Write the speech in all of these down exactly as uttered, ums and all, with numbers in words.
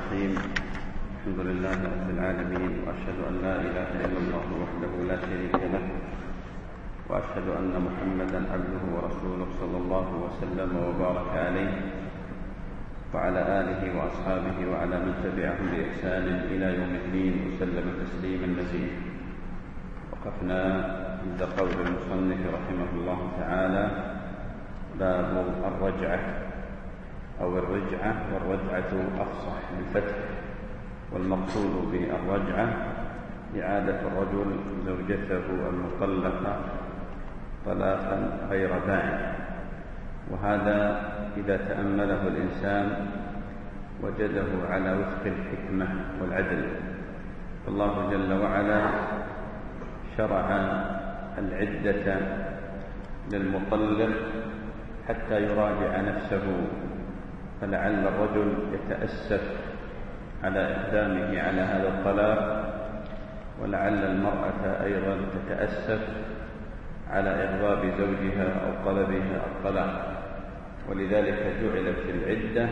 الرحيم. الحمد لله رب العالمين، وأشهد أن لا إله إلا الله وحده لا شريك له، وأشهد أن محمدا عبده ورسوله صلى الله وسلم وبارك عليه وعلى آله وأصحابه وعلى من تبعهم بإحسان إلى يوم الدين وسلم تسليما مزيدا. وقفنا عند قول المصنف رحمه الله تعالى: باب الرجعة أو الرجعة، والرجعة أفصح بالفتح، والمقصود بالرجعة إعادة الرجل زوجته المطلقة طلاقا غير بائن. وهذا إذا تأمله الإنسان وجده على وفق الحكمة والعدل. فالله جل وعلا شرع العدة للمطلق حتى يراجع نفسه، فلعل الرجل يتأسف على إقدامه على هذا الطلاق، ولعل المرأة أيضا تتأسف على إغضاب زوجها أو طلبها الطلاق. ولذلك جعلت العدة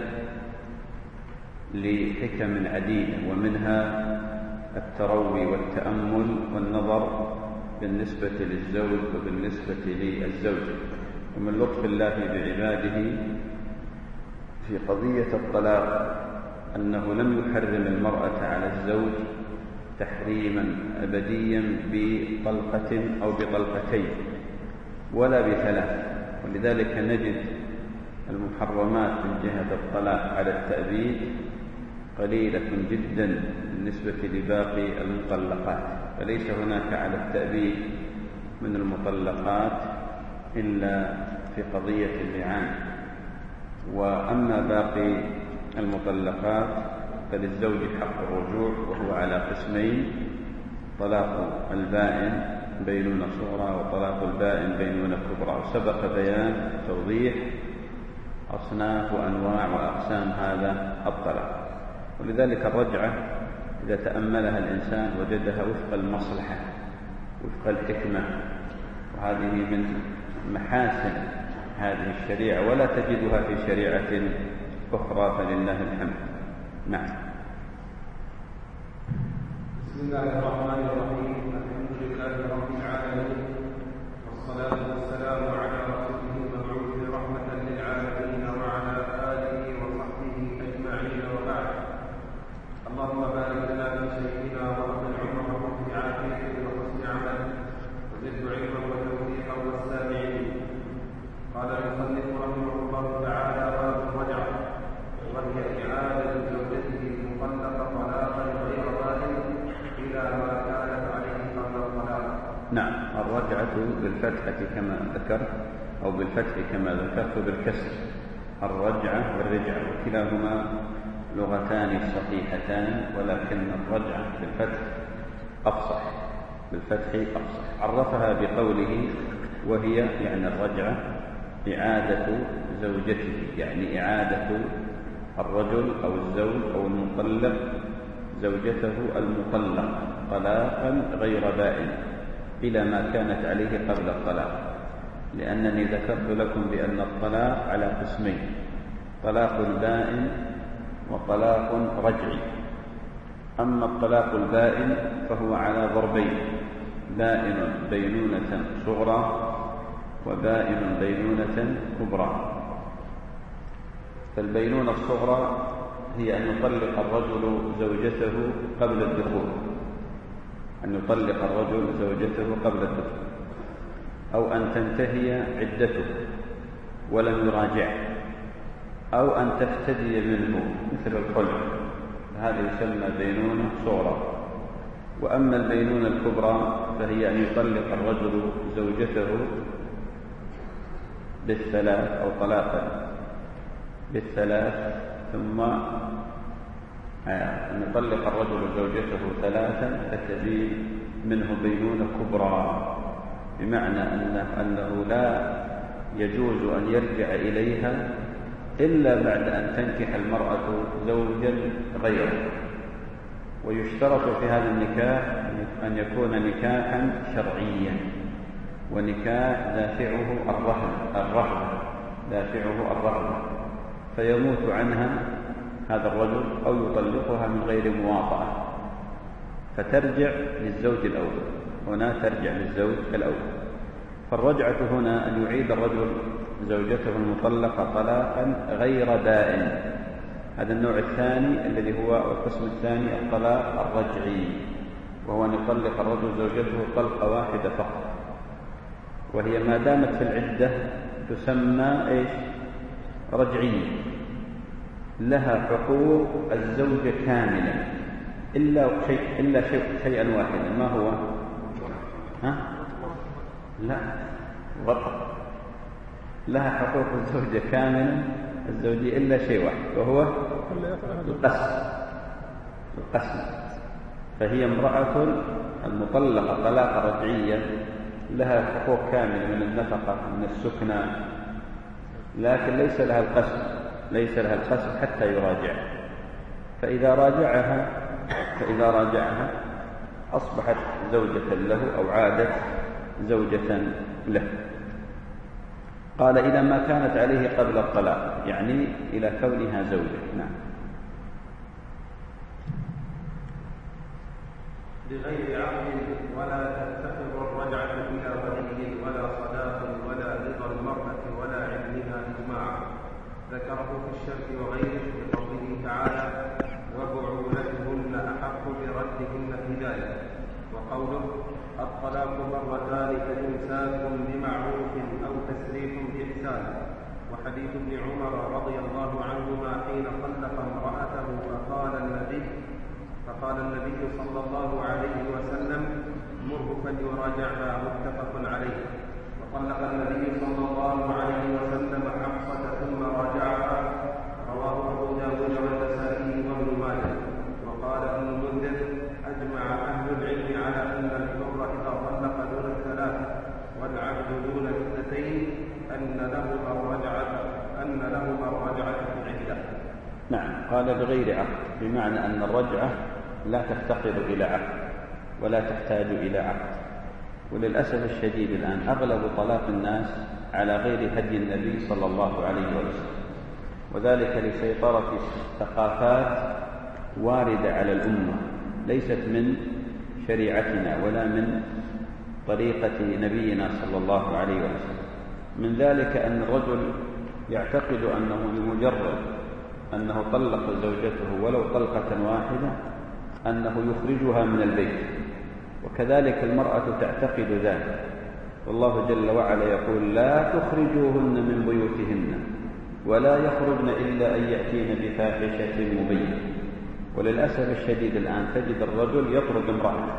لحكم عديدة، ومنها التروي والتأمل والنظر بالنسبة للزوج وبالنسبة للزوج. ومن لطف الله بعباده في قضية الطلاق أنه لم يحرم المرأة على الزوج تحريما أبديا بطلقة أو بطلقتين ولا بثلاث. ولذلك نجد المحرمات من جهة الطلاق على التأبيد قليلة جدا بالنسبة لباقي المطلقات، فليس هناك على التأبيد من المطلقات إلا في قضية اللعان. وأما باقي المطلقات فللزوج حق الرجوع، وهو على قسمين: طلاق البائن بينونة صغرى، وطلاق البائن بينونة كبرى. وسبق بيان توضيح أصناف وأنواع وأقسام هذا الطلاق. ولذلك الرجعة إذا تأملها الإنسان وجدها وفق المصلحة وفق الحكمة، وهذه من محاسن هذه الشريعة ولا تجدها في شريعة أخرى، فلله الحمد. نعم. بسم الله الرحمن الرحيم. الحمد لله رب العالمين، والصلاة والسلام على رسوله المبعوث رحمة للعالمين وعلى آله وصحبه أجمعين، وبعد. اللهم بارك لنا في شيخنا وأطل عمره في عافيته وحسن عمله، وزد علما وتوفيقا والسامعين. قال المصنف رحمه الله تعالى: باب الرجعة، وهي إعادة زوجته المطلقة طلاقا غير بائن إلى ما كانت عليه قبل الطلاق. نعم. الرجعة بالفتحة كما ذكرت، أو بالفتح كما ذكرت بالكسر، الرجعة والرجعة، وكلاهما لغتان صحيحتان، ولكن الرجعة بالفتح أفصح، بالفتح أفصح. عرفها بقوله: وهي يعني الرجعة إعادة زوجته، يعني إعادة الرجل أو الزوج أو المطلق زوجته المطلق طلاقا غير بائن إلى ما كانت عليه قبل الطلاق. لأنني ذكرت لكم بأن الطلاق على قسمين: طلاق بائن وطلاق رجعي. أما الطلاق البائن فهو على ضربين: بائن بينونة صغرى وبائن بينونة كبرى. فالبينونة الصغرى هي أن يطلق الرجل زوجته قبل الدخول، أن يطلق الرجل زوجته قبل الدخول، أو أن تنتهي عدته ولم يراجع، أو أن تفتدي منه مثل الخلع، هذا يسمى بينونة صغرى. وأما البينونة الكبرى فهي أن يطلق الرجل زوجته بالثلاث أو طلاقا بالثلاث، ثم أن يطلق الرجل زوجته ثلاثا فتبين منه بينونة كبرى، بمعنى أنه, أنه لا يجوز أن يرجع إليها إلا بعد أن تنكح المرأة زوجا غيره. ويشترط في هذا النكاح أن يكون نكاحا شرعيا، ونكاح دافعه الرهبة الرهبة دافعه الرهبة فيموت عنها هذا الرجل أو يطلقها من غير مواطأة فترجع للزوج الأول. هنا ترجع للزوج الأول. فالرجعة هنا أن يعيد الرجل زوجته المطلقة طلاقا غير دائم. هذا النوع الثاني الذي هو القسم الثاني الطلاق الرجعي، وهو أن يطلق الرجل زوجته طلقة واحدة فقط، وهي ما دامت في العدة تسمى إيش؟ رجعية، لها حقوق الزوجة كاملة إلا شيء إلا شيء شيئا واحدا. ما هو؟ ها؟ لا، وطأ. لها حقوق الزوجة كاملة الزوجية إلا شيء واحد، وهو القسم. القسم. فهي امرأة المطلقة طلاق رجعيا لها حقوق كاملة من النفقة من السكنى، لكن ليس لها القسم، ليس لها القسم حتى يراجعها. فإذا راجعها فإذا راجعها أصبحت زوجة له أو عادت زوجة له. قال إذا ما كانت عليه قبل الطلاق، يعني إلى كونها زوجة. نعم. بغير عقد ولا تتخذ الرجعة إلى ولي ولا صداق ولا رضا المرأة ولا علمها إجماعا، ذكره في الشرك وغيره بقوله تعالى: وبعولتهن أحق بردهن في ذلك، وقوله: الطلاق مرتان فإمساك بمعروف أو تسريح بإحسان، وحديث ابن عمر رضي الله عنهما حين طلق امرأته فقال النبي فقال النبي صلى الله عليه وسلم: مره فليراجعها، متفق عليه. وطلق النبي صلى الله عليه وسلم حفصة ثم راجعها، رواه أبو داود والنسائي وابن ماجه. وقال ابن المنذر: أجمع أهل العلم على أن الحر إذا طلق دون الثلاث والعبد دون الاثنتين أن لهما الرجعة أن لهما الرجعة في العدة. نعم. قال بغير عقد، بمعنى أن الرجعة لا تفتقر إلى عقد ولا تحتاج إلى عقد. وللأسف الشديد الآن أغلب طلاق الناس على غير هدي النبي صلى الله عليه وسلم، وذلك لسيطرة ثقافات واردة على الأمة ليست من شريعتنا ولا من طريقة نبينا صلى الله عليه وسلم. من ذلك أن الرجل يعتقد أنه بمجرد أنه طلق زوجته ولو طلقة واحدة أنه يخرجها من البيت، وكذلك المرأة تعتقد ذلك. والله جل وعلا يقول: لا تخرجوهن من بيوتهن ولا يخرجن إلا أن يأتين بفاحشة مبينة. وللأسف الشديد الآن تجد الرجل يطرد امرأته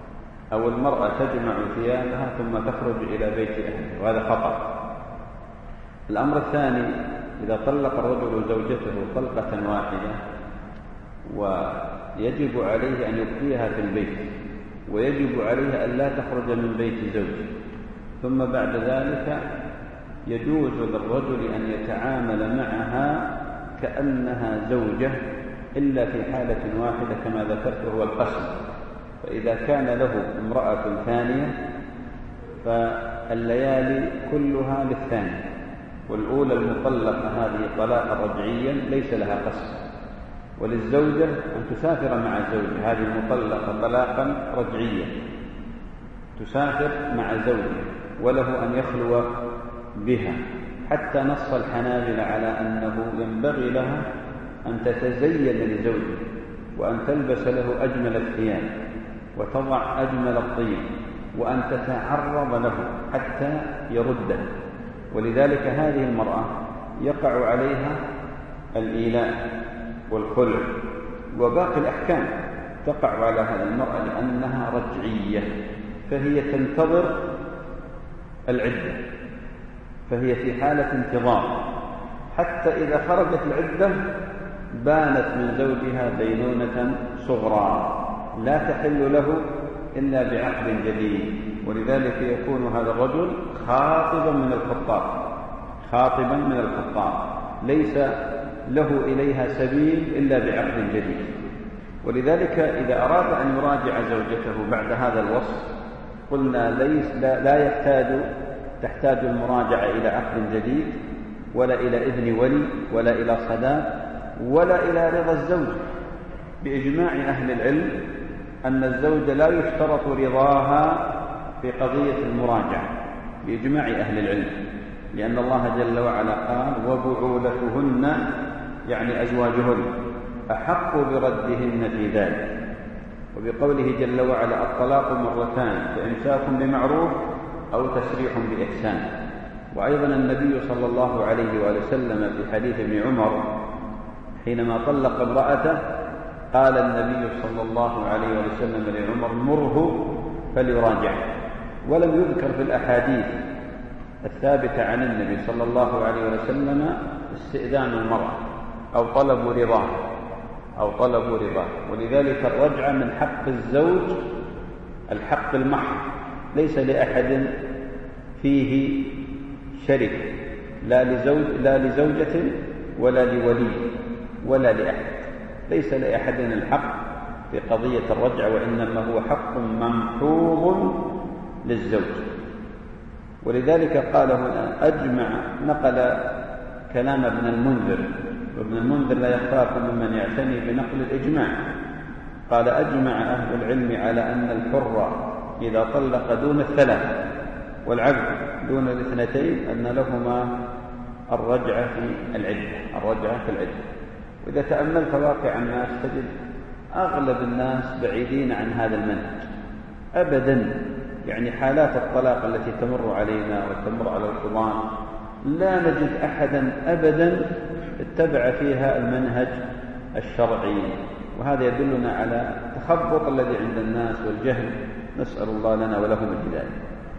أو المرأة تجمع ثيابها ثم تخرج إلى بيت أهله، وهذا خطأ. الأمر الثاني: إذا طلق الرجل زوجته طلقة واحدة ويجب عليه أن يبقيها في البيت، ويجب عليه أن لا تخرج من بيت زوجه، ثم بعد ذلك يجوز للرجل أن يتعامل معها كأنها زوجة إلا في حالة واحدة كما ذكرت، هو القسم. فإذا كان له امرأة ثانية فالليالي كلها للثانية، والأولى المطلقة هذه طلاقا رجعيا ليس لها قسم. وللزوجة أن تسافر مع زوجها، هذه المطلقة طلاقا رجعيا تسافر مع زوجها، وله أن يخلو بها، حتى نص الحنابلة على أنه ينبغي لها أن تتزين لزوجها وأن تلبس له أجمل الثياب وتضع أجمل الطيب وأن تتعرض له حتى يرده. ولذلك هذه المرأة يقع عليها الإيلاء والخلع وباقي الأحكام تقع على هذه المرأة لأنها رجعية، فهي تنتظر العدة، فهي في حالة انتظار حتى إذا خرجت العدة بانت من زوجها بينونة صغرى لا تحل له إلا بعقد جديد. ولذلك يكون هذا الرجل خاطبا من الخطاب، خاطبا من الخطاب ليس له إليها سبيل إلا بعقد جديد. ولذلك إذا أراد أن يراجع زوجته بعد هذا الوصف قلنا ليس لا, لا يحتاج تحتاج المراجعة إلى عقد جديد ولا إلى إذن ولي ولا إلى صداق ولا إلى رضا الزوج، بإجماع أهل العلم أن الزوج لا يشترط رضاها في قضية المراجعة بإجماع أهل العلم، لأن الله جل وعلا قال وبعولتهن يعني أزواجهن أحق بردهن في ذلك، وبقوله جل وعلا الطلاق مرتان فإمساك بمعروف أو تسريح بإحسان. وأيضا النبي صلى الله عليه وآله وسلم في حديث ابن عمر حينما طلق امرأته قال النبي صلى الله عليه وآله وسلم لعمر مره فليراجع. ولم يذكر في الأحاديث الثابتة عن النبي صلى الله عليه وسلم استئذان المرأة أو طلب رضاه أو طلب رضاه ولذلك الرجعة من حق الزوج الحق المحض، ليس لأحد فيه شرك، لا لزوج لا لزوجة ولا لولي ولا لأحد، ليس لأحد الحق في قضية الرجعة، وإنما هو حق ممحوظ للزوج. ولذلك قال هنا أجمع، نقل كلام ابن المنذر، وابن المنذر لا يخاف ممن يعتني بنقل الإجماع، قال أجمع أهل العلم على أن الحر إذا طلق دون الثلاث والعبد دون الاثنتين أن لهما الرجعة في العدة الرجعة في العدة. وإذا تأملت واقع الناس تجد أغلب الناس بعيدين عن هذا المنهج أبدا، يعني حالات الطلاق التي تمر علينا وتمر على القضاة لا نجد أحدا أبدا اتبع فيها المنهج الشرعي، وهذا يدلنا على التخبط الذي عند الناس والجهل، نسأل الله لنا ولهم الهداية.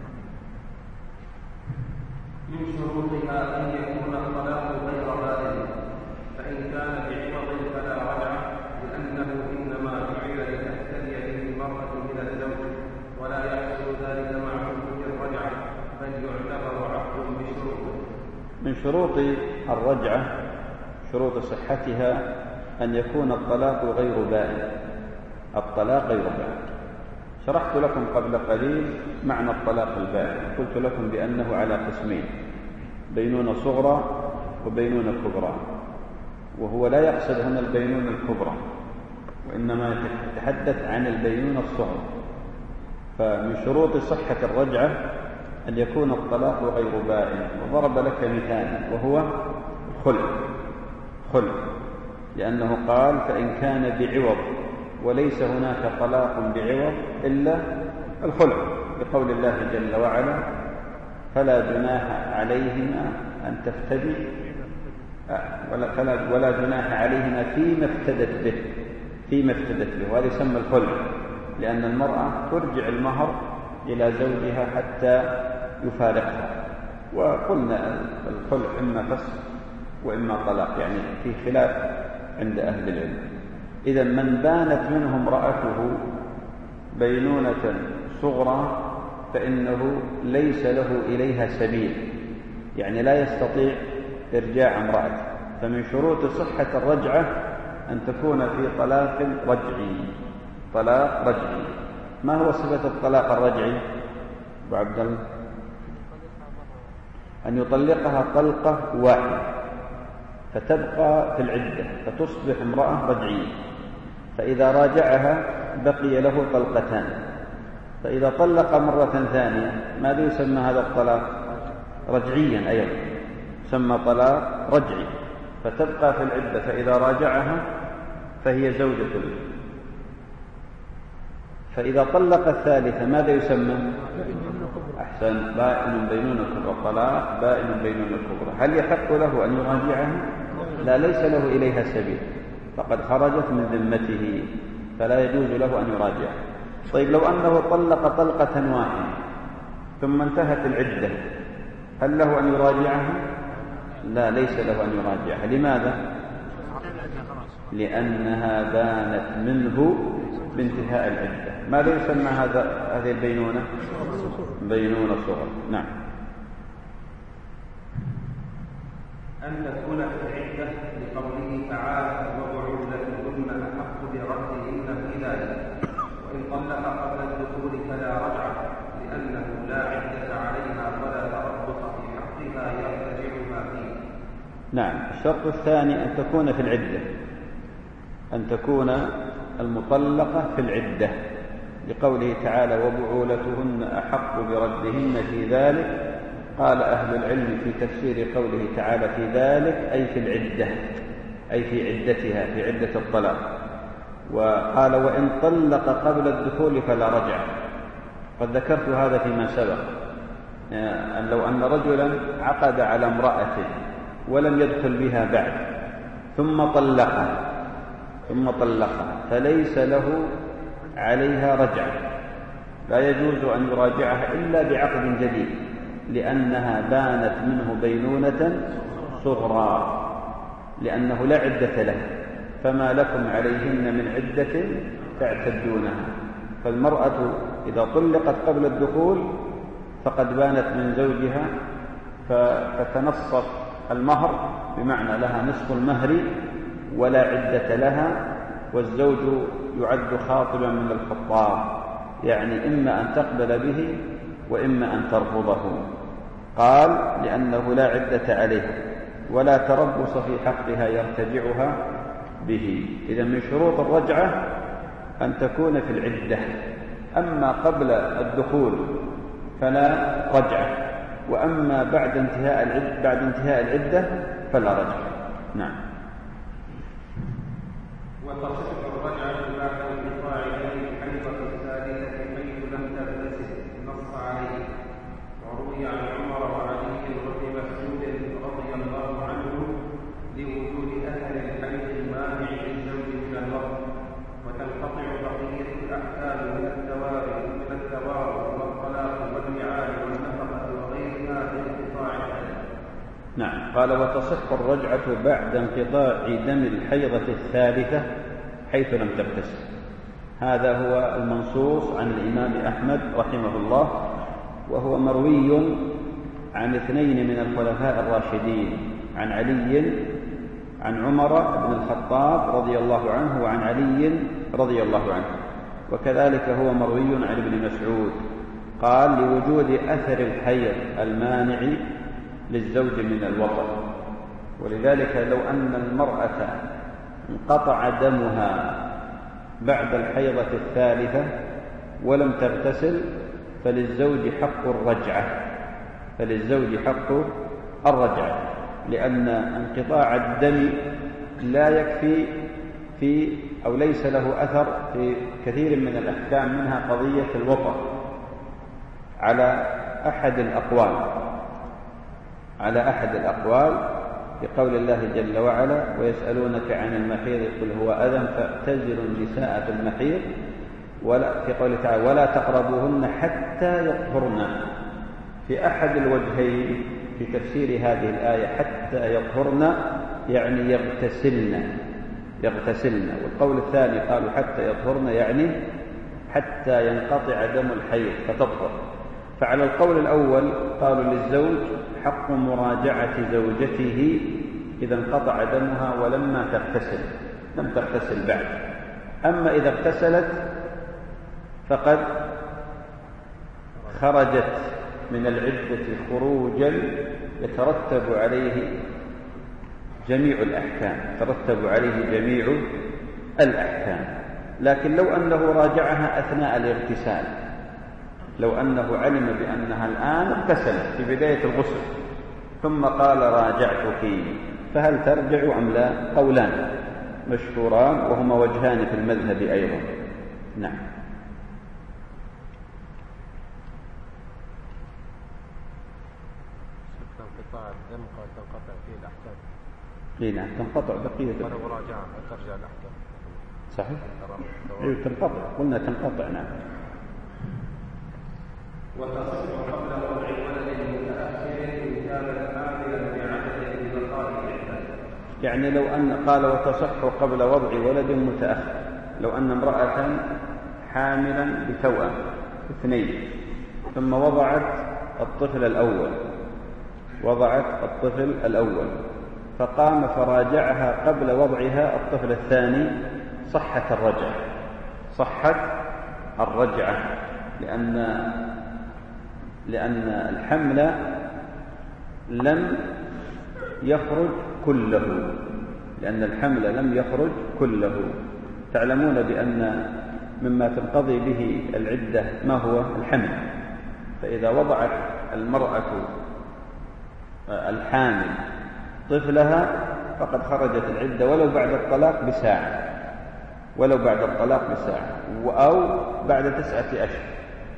من شروطها أن يكون الطلاق غير بائن، فإن كان بعوض فلا رجعة، لأنه إنما جعل لتحتمي به المرأة من الزوج، ولا يحصل ذلك مع حدود الرجعة، بل يعتبر عقد بشروطه. من شروط الرجعة شروط صحتها أن يكون الطلاق غير بائن. الطلاق غير بائن شرحت لكم قبل قليل معنى الطلاق البائن، قلت لكم بأنه على قسمين، بينونة صغرى وبينونة كبرى، وهو لا يقصد هنا البينونة الكبرى وإنما يتحدث عن البينونة الصغرى. فمن شروط صحة الرجعة أن يكون الطلاق غير بائن، وضرب لك مثالا وهو الخلع خلع لأنه قال فإن كان بعوض، وليس هناك طلاق بعوض إلا الخلع، بقول الله جل وعلا فلا جناح عليهما أن تفتدي ولا, فلا ولا جناح عليهما فيما افتدت به فيما افتدت به وهذا يسمى الخلع، لأن المرأة ترجع المهر إلى زوجها حتى يفارقها. وقلنا الخلع إما فسخ وإما طلاق، يعني في خلاف عند أهل العلم. إذا من بانت منه امرأته بينونة صغرى فإنه ليس له إليها سبيل، يعني لا يستطيع إرجاع امرأته. فمن شروط صحة الرجعة أن تكون في طلاق رجعي طلاق رجعي. ما هو صفة الطلاق الرجعي أبو عبد الله؟ أن يطلقها طلقة واحدة فتبقى في العدة فتصبح امرأة رجعية، فإذا راجعها بقي له طلقتان، فإذا طلق مرة ثانية ماذا يسمى هذا الطلاق؟ رجعيا أيضا، يسمى طلاق رجعي، فتبقى في العدة، فإذا راجعها فهي زوجة له. فإذا طلق الثالثة ماذا يسمى؟ أحسن، بائن بينونة كبرى، طلاق بائن بينونة كبرى. هل يحق له أن يراجعها؟ لا، ليس له إليها سبيل، فقد خرجت من ذمته، فلا يجوز له أن يراجعها. طيب لو أنه طلق طلقة واحدة ثم انتهت العدة، هل له أن يراجعها؟ لا، ليس له أن يراجعها. لماذا؟ لأنها بانت منه بانتهاء العدة. ماذا يسمى هذا هذه البينونة؟ بينونة صغرى. نعم. أن تكون في العدة لقوله تعالى وبعولتهن أحق بردهن في ذلك، وإن طلق قبل الدخول فلا رجعة، لأنه لا عدة عليها ولا تربص في حقها يرتجعها فيه. نعم. الشرط الثاني أن تكون في العدة، أن تكون المطلقة في العدة، لقوله تعالى وبعولتهن أحق بردهن في ذلك. قال أهل العلم في تفسير قوله تعالى في ذلك أي في العدة، أي في عدتها، في عدة الطلاق. وقال وإن طلق قبل الدخول فلا رجع. قد ذكرت هذا فيما سبق، أن لو أن رجلا عقد على امرأة ولم يدخل بها بعد ثم طلقها ثم طلقها فليس له عليها رجعة، لا يجوز أن يراجعها إلا بعقد جديد، لأنها بانت منه بينونة صغرى، لأنه لا عدة له، فما لكم عليهن من عدة تعتدونها. فالمرأة إذا طلقت قبل الدخول فقد بانت من زوجها، فتنصف المهر، بمعنى لها نصف المهر ولا عدة لها، والزوج يعد خاطبا من الخطاب، يعني إما أن تقبل به وإما أن ترفضه. قال لأنه لا عدة عليها ولا تربص في حقها يرتجعها به. إذا من شروط الرجعة أن تكون في العدة، أما قبل الدخول فلا رجعة، وأما بعد انتهاء العدة, بعد انتهاء العدة فلا رجعة. نعم. وتصح الرجعة بعد انقطاع الحيضة الثالثة حيث لم تغتسل، نص عليه. وروي عن عمر وعلي وابن مسعود رضي الله عنه لوجود أثر الحيض المانع للزوج من الوقت، وتنقطع بقية الأحكام من الثواب من الثواب والطلاق واللعان والنفقة وغيرها بانقطاع الحيض. نعم. قال وتصح الرجعة بعد انقطاع دم الحيضة الثالثة حيث لم تغتسل. هذا هو المنصوص عن الإمام أحمد رحمه الله، وهو مروي عن اثنين من الخلفاء الراشدين، عن علي عن عمر بن الخطاب رضي الله عنه وعن علي رضي الله عنه، وكذلك هو مروي عن ابن مسعود قال لوجود أثر الحيض المانع للزوج من الوطن. ولذلك لو أن المرأة انقطع دمها بعد الحيضة الثالثة ولم تغتسل فللزوج حق الرجعة، فللزوج حق الرجعة، لأن انقطاع الدم لا يكفي في أو ليس له أثر في كثير من الأحكام، منها قضية الوطأ على أحد الأقوال على أحد الأقوال بقول الله جل وعلا ويسألونك عن المحيض قل هو أذى فاعتزلوا النساء في المحيض، ولا في قوله تعالى ولا تقربوهن حتى يطهرن. في أحد الوجهين في تفسير هذه الآية حتى يطهرن يعني يغتسلن يغتسلن والقول الثاني قالوا حتى يطهرن يعني حتى ينقطع دم الحيض فتطهر. فعلى القول الأول قالوا للزوج حق مراجعة زوجته إذا انقطع دمها ولما تغتسل لم تغتسل بعد. أما إذا اغتسلت فقد خرجت من العدة خروجا يترتب عليه جميع الأحكام يترتب عليه جميع الأحكام. لكن لو أنه راجعها أثناء الاغتسال، لو أنه علم بأنها الآن اغتسلت في بداية الغسل ثم قال راجعتك، فهل ترجع أم لا؟ قولان مشهوران وهما وجهان في المذهب أيضا. نعم. انقطاع الدم قد تنقطع فيه الأحكام. اي نعم تنقطع بقية ولو راجعها ترجع الأحكام. صحيح. اي تنقطع، قلنا تنقطع. نعم. وتصح قبل وضع ولد متأخر إن كانت حاملا بعدد بقاء العدة. يعني لو أن قال وتصح قبل وضع ولد متأخر، لو أن امرأة حاملا بتوأم اثنين ثم وضعت الطفل الأول وضعت الطفل الأول فقام فراجعها قبل وضعها الطفل الثاني، صحت الرجعة صحت الرجعة لأن لأن الحمل لم يخرج كله، لأن الحمل لم يخرج كله. تعلمون بأن مما تنقضي به العدة ما هو الحمل، فإذا وضعت المرأة الحامل طفلها فقد خرجت العدة ولو بعد الطلاق بساعة، ولو بعد الطلاق بساعة أو بعد تسعة أشهر،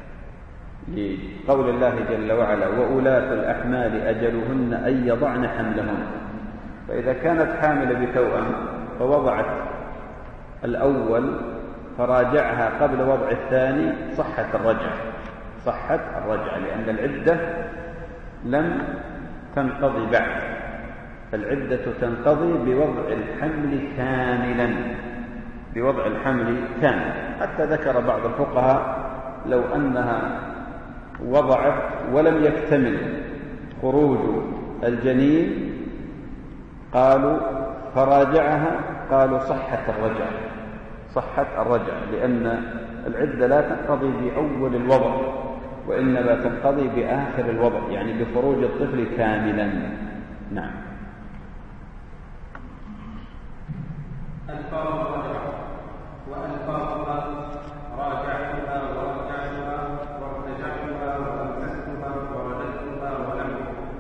لقول الله جل وعلا وأولاة الأحمال أجلهن أن يضعن حملهن. فإذا كانت حامل بتوأم فوضعت الأول فراجعها قبل وضع الثاني صحت الرجعة، صحت الرجعة لأن العدة لم تنقضي بعد، فالعدة تنقضي بوضع الحمل كاملا، بوضع الحمل كاملا. حتى ذكر بعض الفقهاء لو أنها وضعت ولم يكتمل خروج الجنين قالوا فراجعها، قالوا صحت الرجعة، صحت الرجعة، لأن العدة لا تنقضي بأول الوضع وإنما تنقضي بآخر الوضع، يعني بخروج الطفل كاملا. نعم. ألفاظ الرجعة وألفاظها راجعتها ورجعتها وارتجعتها وأمسكتها ورددتها ولم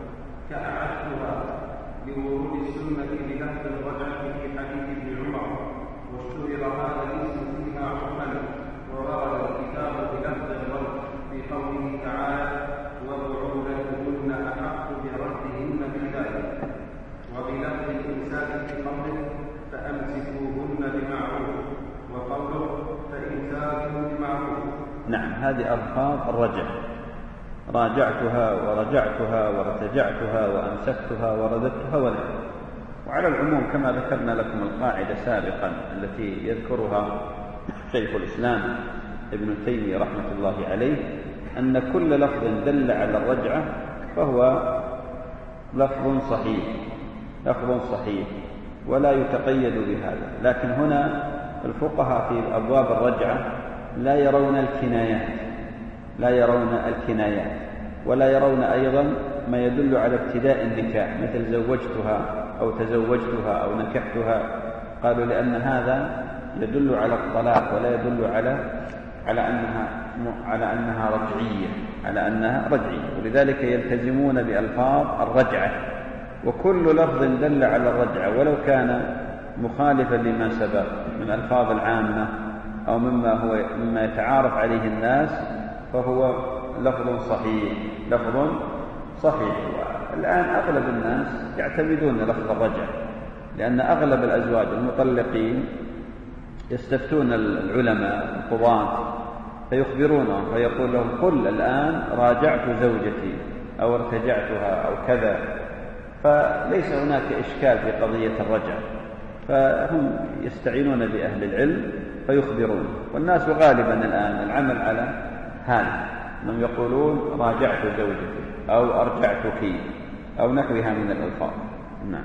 كأعدتها لورود السنة بلفظ الرجعة في حديث ابن عمر، واشتهر هذا الاسم فيها عرفا، وورد الكتاب بلفظ الرد في قوله تعالى وبعولتهن أحق بردهن في ذلك، وبلفظ الإمساك في قوله فأمسكوهن بمعروف، وقوله فإمساك بمعروف. نعم، هذه ألفاظ الرجع، راجعتها ورجعتها وارتجعتها وأمسكتها ورددتها ولم. وعلى العموم كما ذكرنا لكم القاعدة سابقا التي يذكرها شيخ الإسلام ابن تيمية رحمة الله عليه، أن كل لفظ دل على الرجعة فهو لفظ صحيح، لفظ صحيح ولا يتقيد بهذا. لكن هنا الفقهاء في أبواب الرجعة لا يرون الكنايات، لا يرون الكنايات ولا يرون أيضا ما يدل على ابتداء النكاح مثل زوجتها أو تزوجتها أو نكحتها، قالوا لأن هذا يدل على الطلاق ولا يدل على على أنها على أنها رجعية، على أنها رجعية، ولذلك يلتزمون بألفاظ الرجعة. وكل لفظ دل على الرجعة ولو كان مخالفا لما سبق من ألفاظ العامة أو مما هو مما يتعارف عليه الناس فهو لفظ صحيح، لفظ صحيح. الآن أغلب الناس يعتمدون لفظ الرجعة، لأن أغلب الأزواج المطلقين يستفتون العلماء القضاة فيخبرونهم فيقول لهم قل الآن راجعت زوجتي أو ارتجعتها أو كذا، فليس هناك إشكال في قضية الرجعة، فهم يستعينون بأهل العلم فيخبرون. والناس غالبا الآن العمل على هذا، أنهم يقولون راجعت زوجتي أو أرجعتك أو نحوها من الألفاظ. نعم.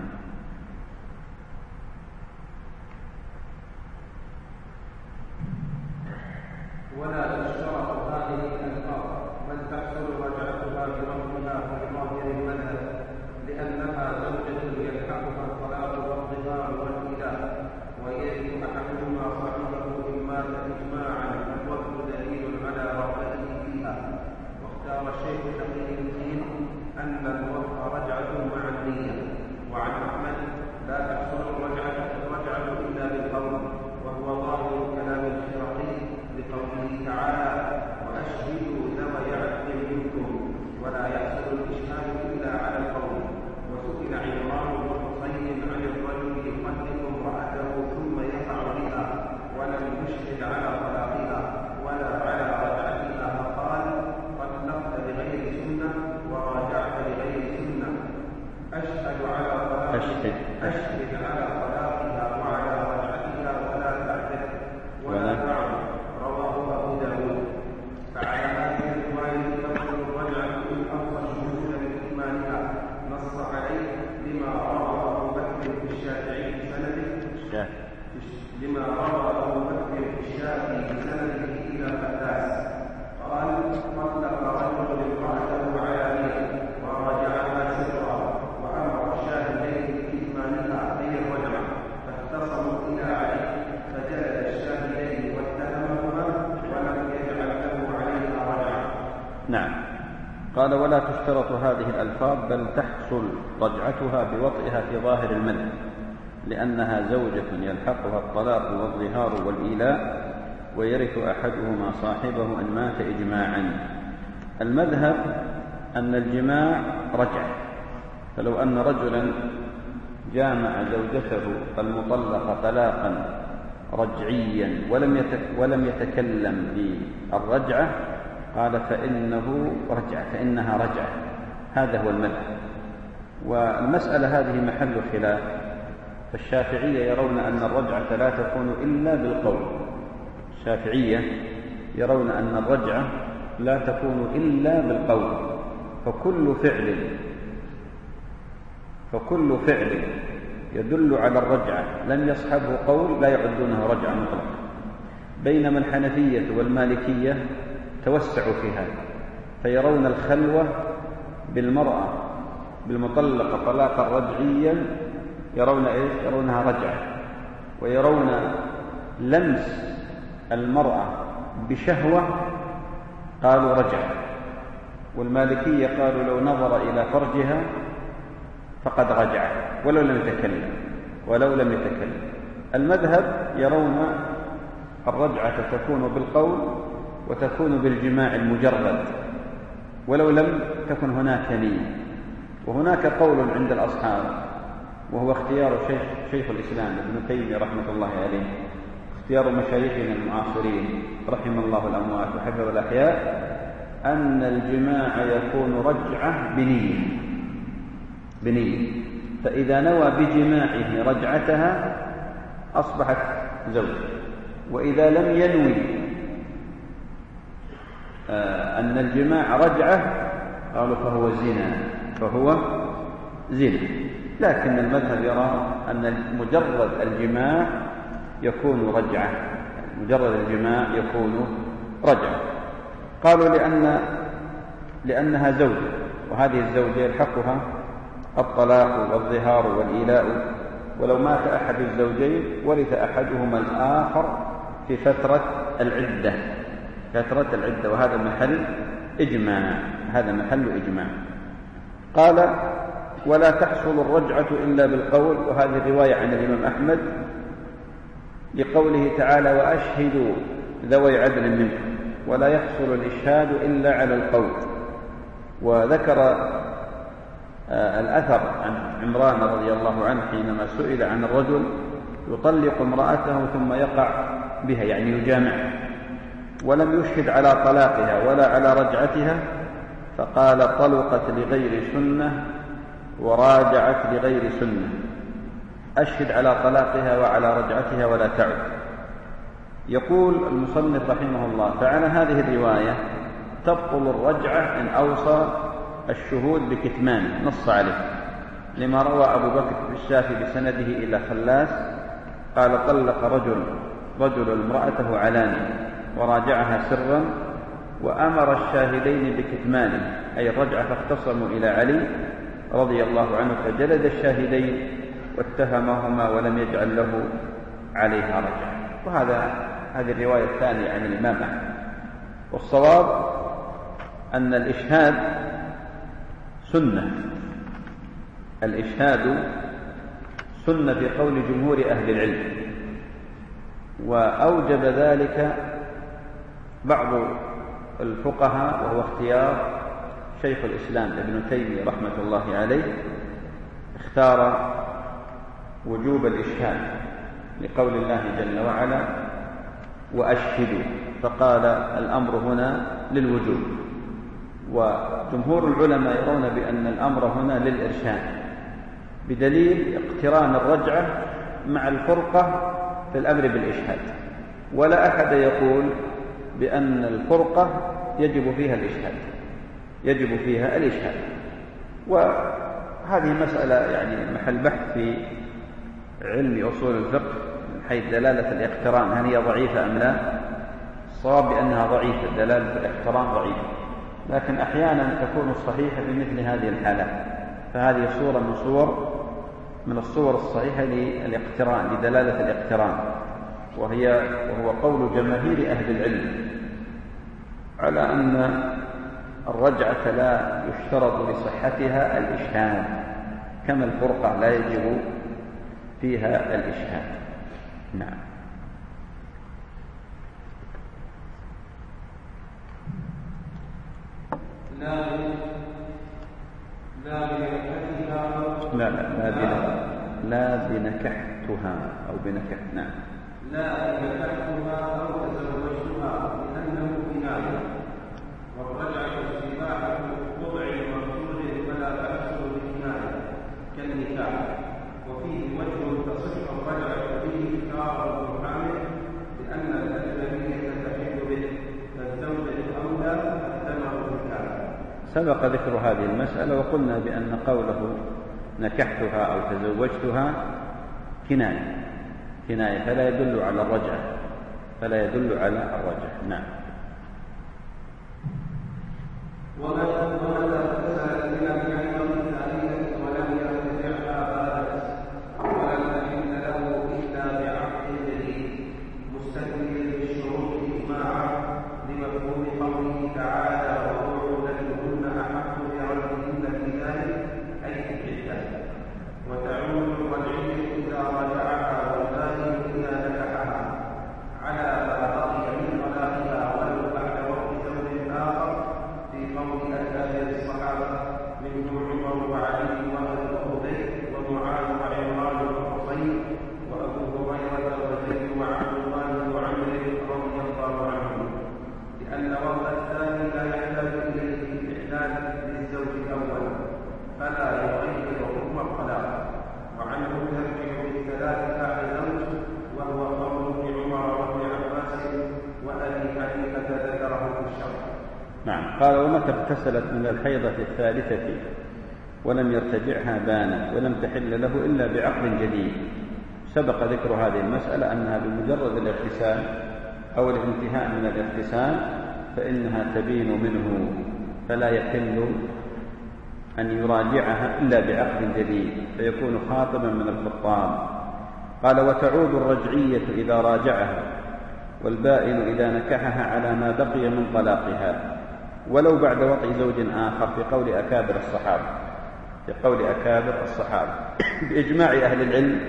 ولا تشترط هذه الألفاظ بل تحصل رجعتها بمرضها في المذهب، لأنها زوجة يلحقها الطلاق والضمان والإله، ويجب أحدهما صاحبه إن مات إجماعا والوقت دليل على رغبته فيها. واختار الشيخ تقي الدين أن الوقت رجعة مع النية. وعن أحمد لا تحصل الرجعة الرجعة إلا بالقول، وهو ظاهر كلام الشرقي لقوله تعالى وأشهدوا ذوي عدل منكم، ولا يحصل الإشهاد إلا على القول. وسئل عمران بن حصين عن الرجل يطلق امرأته ثم يقع بها ولم يشهد على طلاقها ولا على رجعتها، فقال طلقت بغير سنة وراجعت بغير سنة، أشهد على طلاقها أشهد أشهد على طلاقها وعلى رجعتها ولا تعتد ولا تعد. رواه أبو داود. فعلى هذه الرواية تقبل الرجعة إن أوصى الشهود بإيمانها، نص عليه لما روى أبو بكر في الشافعي بسنده لما روى أبو بكر في الشافعي بسنده إلى الأحداث قال طلق رجل امرأته علانية وراجعها سرا، وأمر الشاهدين بإيمانهما قال: ولا تشترط هذه الألفاظ، بل تحصل رجعتها بوطئها في ظاهر المذهب، لأنها زوجة يلحقها الطلاق والظهار والإيلاء، ويرث أحدهما صاحبه إن مات إجماعا. المذهب أن الجماع رجعة، فلو أن رجلا جامع زوجته المطلقة طلاقا رجعيا ولم ولم يتكلم بالرجعة، قال فإنه رجع فإنها رجعة. هذا هو المذهب. والمسألة هذه محل خلاف، فالشافعية يرون أن الرجعة لا تكون إلا بالقول. الشافعية يرون أن الرجعة لا تكون إلا بالقول، فكل فعل فكل فعل يدل على الرجعة لم يصحبه قول لا يعدونه رجعة مطلقة. بينما الحنفية والمالكية توسعوا في هذا، فيرون الخلوة بالمرأة بالمطلقة طلاقا رجعيا يرون إيش؟ يرونها رجعة. ويرون لمس المرأة بشهوة قالوا رجعة. والمالكية قالوا لو نظر إلى فرجها فقد رجع ولو لم يتكلم ولو لم يتكلم. المذهب يرون الرجعة تكون بالقول وتكون بالجماع المجرد ولو لم تكن هناك نية. وهناك قول عند الأصحاب وهو اختيار شيخ, شيخ الإسلام ابن تيمية رحمة الله عليه، اختيار مشايخنا المعاصرين رحم الله الأموات وحفظ الأحياء، أن الجماع يكون رجعة بنية بنية فإذا نوى بجماعه رجعتها أصبحت زوجة، وإذا لم ينوي آه أن الجماع رجعة قالوا فهو زنا فهو زنا. لكن المذهب يرى أن مجرد الجماع يكون رجعة، مجرد الجماع يكون رجعة. قالوا لأن لأنها زوجة، وهذه الزوجة يلحقها الطلاق والظهار والإيلاء، ولو مات أحد الزوجين ورث أحدهما الآخر في فترة العدة فترة العدة وهذا محل إجماع هذا محل إجماع. قال: ولا تحصل الرجعة إلا بالقول، وهذه الرواية عن الإمام أحمد لقوله تعالى: وأشهدوا ذوي عدل منكم، ولا يحصل الإشهاد إلا على القول. وذكر آه الأثر عن عمران رضي الله عنه حينما سئل عن الرجل يطلق امرأته ثم يقع بها يعني يجامعها ولم يشهد على طلاقها ولا على رجعتها، فقال: طلقت لغير سنة وراجعت لغير سنة، أشهد على طلاقها وعلى رجعتها ولا تعد. يقول المصنف رحمه الله: فعلى هذه الرواية تبطل الرجعة إن أوصى الشهود بكتمانه، نص عليه، لما روى أبو بكر الشافعي بسنده إلى خلاس قال: طلق رجل رجل امرأته علانية وراجعها سرا وأمر الشاهدين بكتمانه، أي الرجعة، فاختصموا إلى علي رضي الله عنه فجلد الشاهدين واتهمهما ولم يجعل له عليها رجعة. وهذا هذه الرواية الثانية عن الإمام أحمد. والصواب أن الإشهاد سنة الإشهاد سنة في قول جمهور أهل العلم، وأوجب ذلك بعض الفقهاء وهو اختيار شيخ الإسلام ابن تيمية رحمة الله عليه، اختار وجوب الإشهاد لقول الله جل وعلا: وأشهدوا، فقال الأمر هنا للوجوب. وجمهور العلماء يرون بأن الأمر هنا للإرشاد بدليل اقتران الرجعة مع الفرقة في الأمر بالإشهاد، ولا أحد يقول بأن الفرقة يجب فيها الإشهاد يجب فيها الإشهاد. وهذه مسألة يعني محل بحث في علم أصول الفقه من حيث دلالة الاقتران، هل هي ضعيفة أم لا؟ الصواب بأنها ضعيفة، دلالة الاقتران ضعيفة، لكن أحيانا تكون الصحيحة في مثل هذه الحالات، فهذه صورة من صور من الصور الصحيحة للاقتران لدلالة الاقتران، وهي وهو قول جماهير أهل العلم على أن الرجعة لا يشترط لصحتها الإشهاد، كما الفرقة لا يجب فيها الإشهاد. نعم. لا لا بنكحتها لا لا لا بنكحتها لا بنكحتها أو بنكح نعم لا بنكحتها أو تزوجتها لأنه كناية، والرجعة استباحة وضع مقصود فلا تحصل بالكناية كالنكاح، وفيه وجه تصح الرجعة به شار محامل لأن الأجنبية تحل به، فالزوجة أولى الثمر بالكامل. سبق ذكر هذه المسألة وقلنا بأن قوله نكحتها أو تزوجتها كناية كناية فلا يدل على الرجعة فلا يدل على الرجعة. نعم. ومن اغتسل إلى نعمة ثانية ولم يرتجعها بادت ولم تحل له إلا بعقد جديد مستكمل للشروط إجماعا لمفهوم قوله تعالى وبعولتهن أحق بردهن في ذلك أي في العدة، وتعود الرجعية إذا رجعها والبائن إذا نكحها على ما بقي من طلاقها ولو بعد وقت زوج آخر في قول أكابر الصحابة منهم عمر وعلي وأبي ومعاذ وعمران وحصين وأبو هريرة وزيد وعبد الله وعمر رضي الله عنهم، لأن وقت الثاني لا يحتاج إليه الإحلال للزوج الأول فلا يغير حكم الطلاق، وعنه ترجع بالثلاث بعد زوج وهو قول ابن عمر وابن عباس وأبي حنيفة ذكره في الشرع. نعم. قال ومتى اغتسلت من الحيضة الثالثة ولم يرتجعها بانت ولم تحل له إلا بعقد جديد. سبق ذكر هذه المسألة أنها بمجرد الاغتسال أو الانتهاء من الاغتسال فإنها تبين منه فلا يحل أن يراجعها إلا بعقد جديد فيكون خاطبا من الخطاب. قال وتعود الرجعية إذا راجعها والبائن إذا نكحها على ما بقي من طلاقها ولو بعد وطئ زوج آخر في قول أكابر الصحابة في قول أكابر الصحابة بإجماع أهل العلم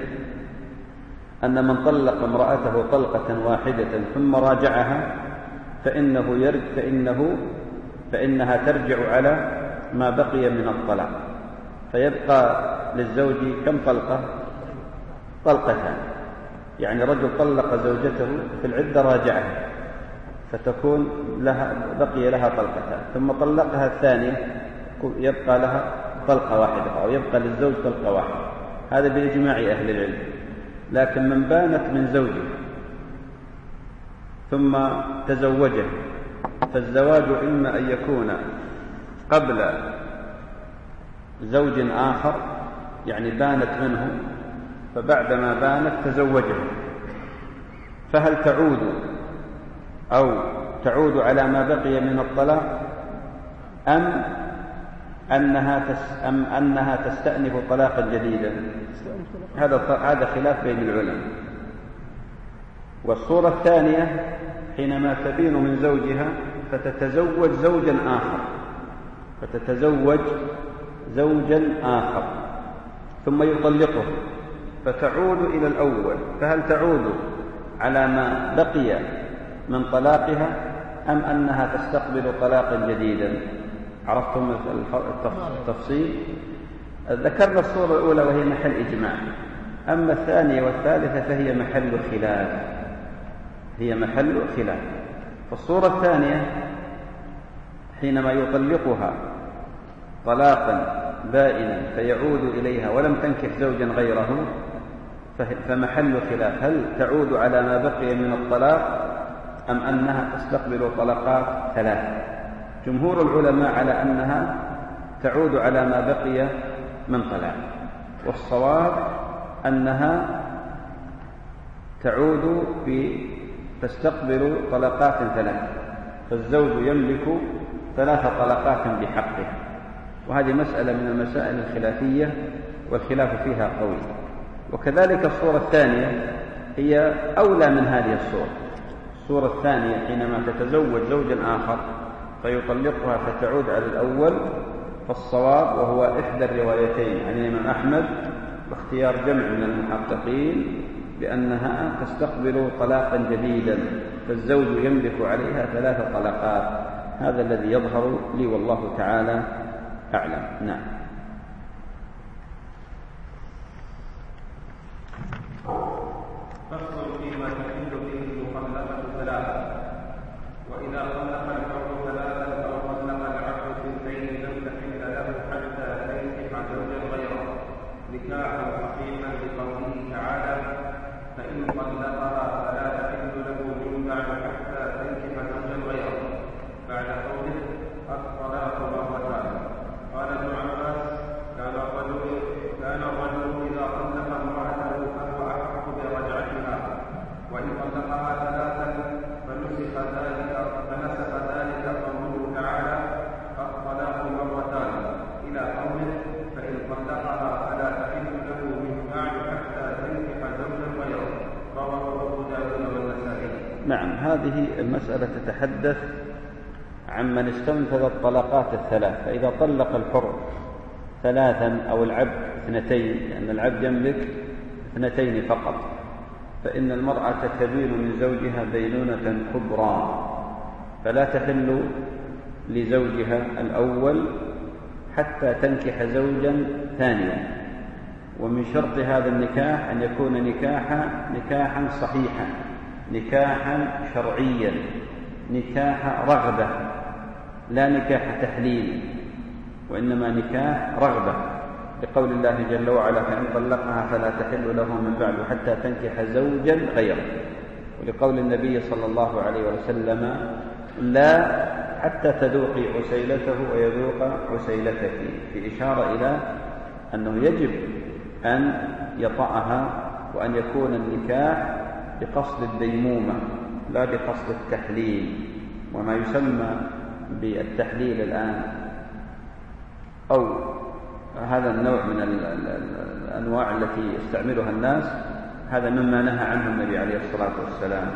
أن من طلق امرأته طلقة واحدة ثم راجعها فإنه يرد فإنه فإنها ترجع على ما بقي من الطلاق، فيبقى للزوج كم طلقة؟ طلقتان، يعني رجل طلق زوجته في العدة راجعها فتكون لها بقي لها طلقتان، ثم طلقها الثانية يبقى لها طلقة واحدة أو يبقى للزوج طلقة واحدة. هذا بإجماع أهل العلم. لكن من بانت من زوجه ثم تزوجه فالزواج إما أن يكون قبل زوج آخر يعني بانت منه فبعدما بانت تزوجه، فهل تعود أو تعود على ما بقي من الطلاق أم أنها تس أم أنها تستأنف طلاقا جديدا؟ هذا هذا خلاف بين العلماء. والصورة الثانية حينما تبين من زوجها فتتزوج زوجا آخر فتتزوج زوجا آخر ثم يطلقه فتعود إلى الأول، فهل تعود على ما بقي من طلاقها أم أنها تستقبل طلاقا جديدا؟ عرفتم التفصيل؟ ذكرنا الصورة الأولى وهي محل إجماع، أما الثانية والثالثة فهي محل خلاف هي محل خلاف. فالصورة الثانية حينما يطلقها طلاقا بائنا فيعود إليها ولم تنكح زوجا غيره فمحل خلاف، هل تعود على ما بقي من الطلاق أم أنها تستقبل طلقات ثلاث؟ جمهور العلماء على أنها تعود على ما بقي من طلاق، والصواب أنها تعود تستقبل طلقات ثلاث، فالزوج يملك ثلاث طلقات بحقه، وهذه مسألة من المسائل الخلافية والخلاف فيها قوي. وكذلك الصورة الثانية هي أولى من هذه الصورة. الصورة الثانية حينما تتزوج زوجا آخر فيطلقها فتعود على الأول، فالصواب وهو إحدى الروايتين عن الإمام أحمد باختيار جمع من المحققين بأنها تستقبل طلاقا جديدا، فالزوج يملك عليها ثلاث طلقات. هذا الذي يظهر لي والله تعالى أعلم. نعم. فصل فيما تحل به المطلقة ثلاثة. وإذا طلق الحر ثلاثة أو طلق العبد ثنتين لم تحل له حتى تنكح زوجا غيره نكاحا صحيحا لقوله تعالى: فإن طلقها فلا تحل له من بعد حتى تنكح زوجا غيره، بعد قوله الطلاق مرتان. قال ابن عباس: كان الرجل كان الرجل إذا طلق امرأته فهو أحق برجعتها، وإن طلقها ثلاثا فنسخ ذلك فنسخ ذلك قوله تعالى: الطلاق مرتان، إلى قوله: فإن طلقها فلا تحل له من بعد حتى تنكح زوجا غيره. رواه أبو داود والنسائي. نعم. هذه المسألة تتحدث عمن استنفذ الطلقات الثلاث. فإذا طلق الحر ثلاثا أو العبد اثنتين، لأن العبد يملك اثنتين فقط، فإن المرأة تبين من زوجها بينونة كبرى، فلا تحل لزوجها الأول حتى تنكح زوجا ثانيا. ومن شرط هذا النكاح أن يكون نكاحا نكاحا صحيحا، نكاحا شرعيا، نكاح رغبة، لا نكاح تحليل، وإنما نكاح رغبة، لقول الله جل وعلا: فإن طلقها فلا تحل له من بعد حتى تنكح زوجا غيره، ولقول النبي صلى الله عليه وسلم: لا حتى تذوقي عسيلته ويذوق عسيلتك، في إشارة إلى أنه يجب أن يطأها، وأن يكون النكاح بقصد الديمومة لا بقصد التحليل. وما يسمى بالتحليل الآن أو هذا النوع من الأنواع التي يستعملها الناس، هذا مما نهى عنه النبي عليه الصلاة والسلام،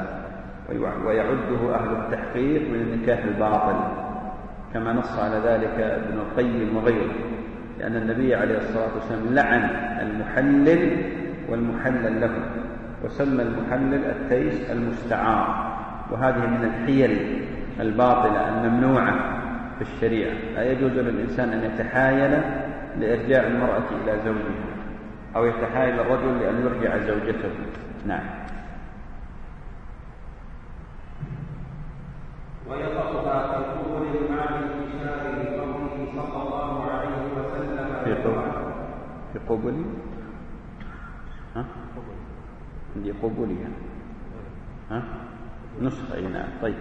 ويعده أهل التحقيق من النكاح الباطل، كما نص على ذلك ابن القيم وغيره، لأن النبي عليه الصلاة والسلام لعن المحلل والمحلل له، وسمى المحلل التيس المستعار، وهذه من الحيل الباطلة الممنوعة في الشريعة. لا يجوز للإنسان أن يتحايل لإرجاع المرأة إلى زوجها، أو يتحايل الرجل لأن يرجع زوجته. نعم. ويطأها في قبول مع الانتشار لقوله صلى الله عليه وسلم في قبول في قبول ها عندي قبولها ها نسخة. نعم. طيب.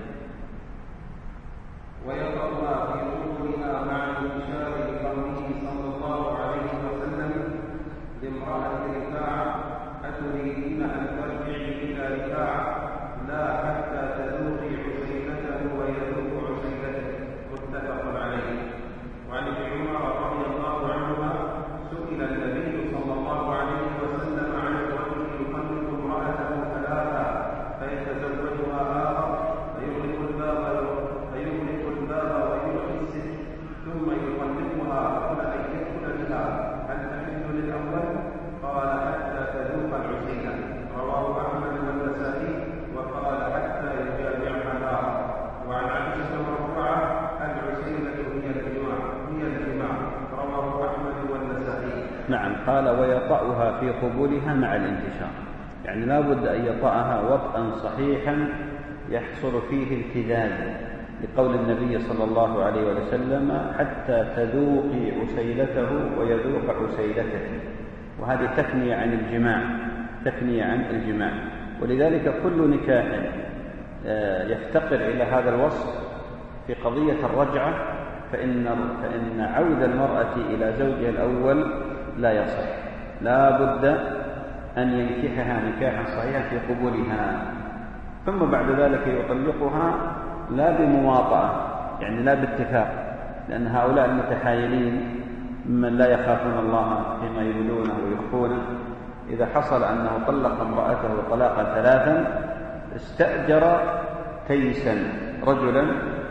ويطأها في قبولها مع الانتشار لقوله صلى الله عليه وسلم لامرأة رفاعة: أتريدين أن ترجعي إلى رفاعة؟ لا حتى تذوقي عسيلته ويذوق عسيلته. متفق عليه. وعن ابن عمر رضي الله عنهما سئل النبي صلى الله عليه وسلم عن الرجل يطلق امرأته ثلاثا فيتزوجها آخر فيغلق الباب فيغلق الباب ويلقي الست ثم يطلقها قبل أن يدخل بها، هل تحل للأول؟ قال: حتى تذوق العسيلة. رواه أحمد والنسائي، وقال: حتى يجامعها الآخر. وعن عائشة مرفوعة: العسيلة هي الجماع هي الجماع. رواه أحمد والنسائي. نعم. قال: ويطأها في قبولها مع الانتشار، يعني لا بد أن يطأها وطئا صحيحا يحصل فيه التذاذ، لقول النبي صلى الله عليه وسلم: حتى تذوقي عسيلته ويذوق عسيلتك. وهذه تكنية عن الجماع، تكنية عن الجماع. ولذلك كل نكاح يفتقر إلى هذا الوصف في قضية الرجعة فإن فإن عود المرأة إلى زوجها الأول لا يصح، لا بد أن ينكحها نكاحا صحيحا في قبولها، ثم بعد ذلك يطلقها لا بمواطأة، يعني لا باتفاق، لأن هؤلاء المتحايلين ممن لا يخافون الله فيما يبدونه ويخفونه، إذا حصل أنه طلق امرأته طلاقا ثلاثا استأجر تيسا رجلا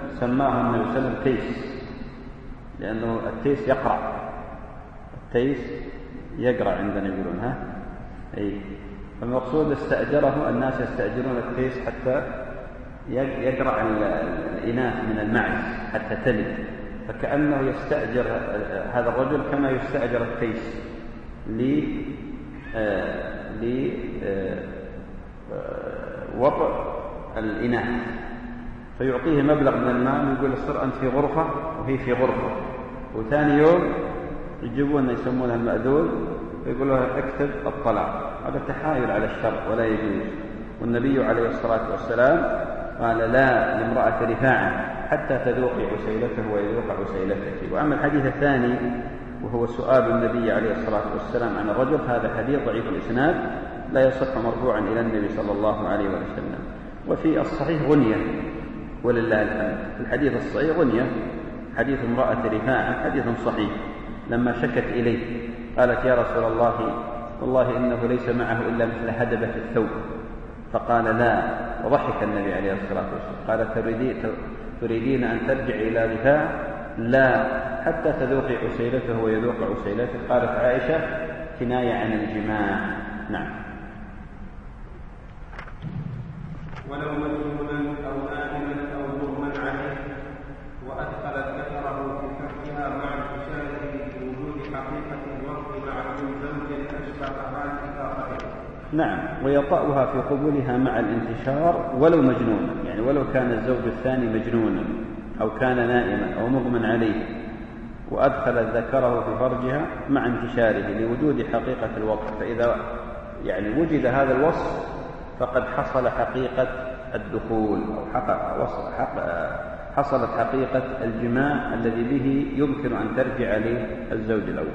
سماه النبي صلى الله عليه وسلم تيس، لأنه التيس يقرع، التيس يقرع عندنا يقولون ها أي. المقصود استأجره، الناس يستأجرون التيس حتى يقرع الإناث من المعز حتى تلد، فكأنه يستأجر هذا الرجل كما يستأجر التيس لوضع الإناث، فيعطيه مبلغ من المال ويقول الصر أنت في غرفة وهي في غرفة، وثاني يوم يجيبون يسمونها المأذون ويقولوا اكتب الطلاق. هذا تحايل على الشرع ولا يجوز. والنبي عليه الصلاة والسلام قال لا لامرأة رفاعة حتى تذوقي عسيلته ويذوق عسيلتك. وأما الحديث الثاني وهو سؤال النبي عليه الصلاة والسلام عن الرجل، هذا حديث ضعيف الإسناد لا يصح مرفوعا إلى النبي صلى الله عليه وسلم. وفي الصحيح غنية ولله الحمد، في الحديث الصحيح غنية، حديث امرأة رفاعة حديث صحيح لما شكت إليه قالت يا رسول الله والله إنه ليس معه إلا مثل هدبة الثوب، فقال لا، وضحك النبي عليه الصلاة والسلام قال تريدين أن ترجع إلى رفاعة؟ لا حتى تذوقي عسيلته ويذوق عسيلته. قالت عائشة كناية عن الجماع. نعم. ولو مجنونا أو نائما أو مغمى عليه وأدخلت ذكره في كفها مع انتشاره بوجود حقيقة الوقت مع زوج أشبه هذه آخرين. نعم، ويطأها في قبولها مع الانتشار ولو مجنونا، يعني ولو كان الزوج الثاني مجنونا أو كان نائما أو مغمى عليه وأدخلت ذكره في فرجها مع انتشاره لوجود حقيقة الوقت، فإذا يعني وجد هذا الوصف فقد حصل حقيقة الدخول أو حصلت حقيقة الجماع الذي به يمكن أن ترجع للزوج الأول.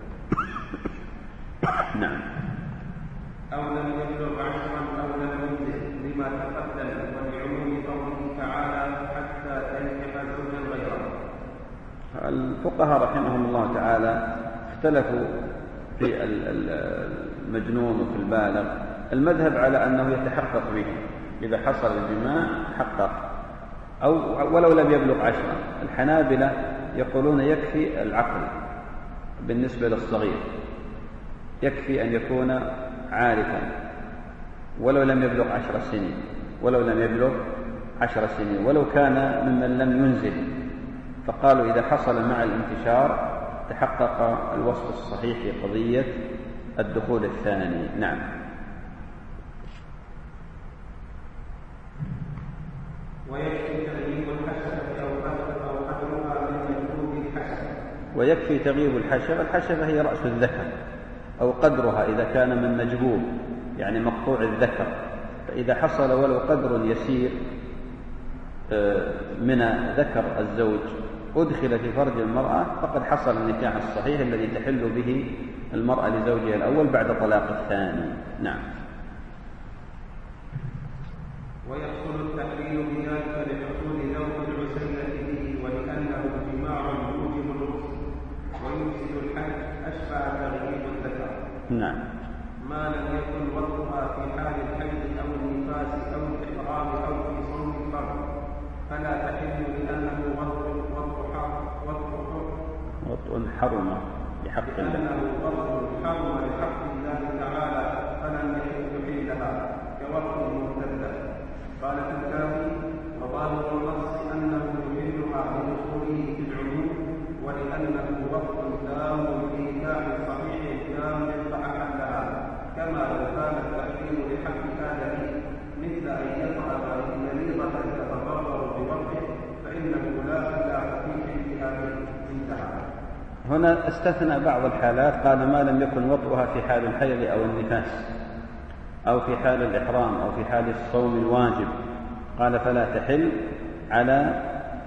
نعم. أو لم يبلغ عشرا أو لم ينزل لما تقدم ولعموم قوله تعالى حتى تنكح زوجا غيره. الفقهاء رحمهم الله تعالى اختلفوا في المجنون وفي البالغ. المذهب على أنه يتحقق به إذا حصل الجماع حقق، أو ولو لم يبلغ عشرا. الحنابلة يقولون يكفي العقل بالنسبة للصغير، يكفي أن يكون عارفا ولو لم يبلغ عشر سنين، ولو لم يبلغ عشر سنين ولو كان ممن لم ينزل. فقالوا إذا حصل مع الانتشار تحقق الوصف الصحيح في قضية الدخول الثاني. نعم. ويكفي تغييب الحشفة أو قدرها من مجهول الحشفة. ويكفي تغييب الحشفة. الحشفة هي رأس الذكر أو قدرها إذا كان من مجبوب يعني مقطوع الذكر، فإذا حصل ولو قدر يسير من ذكر الزوج أدخل في فرج المرأة فقد حصل النكاح الصحيح الذي تحل به المرأة لزوجها الأول بعد طلاق الثاني. نعم. ويحصل التحليل بذلك لحصول ذوق العسيلة به ولأنه جماع يوجب الغسل ويفسد الحج أشبه تغييب الذكر. نعم. ما لم يكن وطئها في حال الحج أو النفاس أو الإحرام أو في صوم الفرض فلا تحل لأنه وطء وطء حرم بحق الله، لأنه وطء حرم لحق الله تعالى فلم يحل حيلها كوطء مرتدة. قال الكافي وظاهر النص أنه يحلها بدخوله في العموم ولأنه وطء تام بإيتاء صحيح تام فأحلها كما لو كان التحليل لحق آدم مثل أن يفعل مريضة تتضرر بوطئه فإنه لا خلاف في حلها. انتهى. هنا استثنى بعض الحالات، قال ما لم يكن وطئها في حال الحيض أو النفاس أو في حال الإحرام أو في حال الصوم الواجب، قال فلا تحل على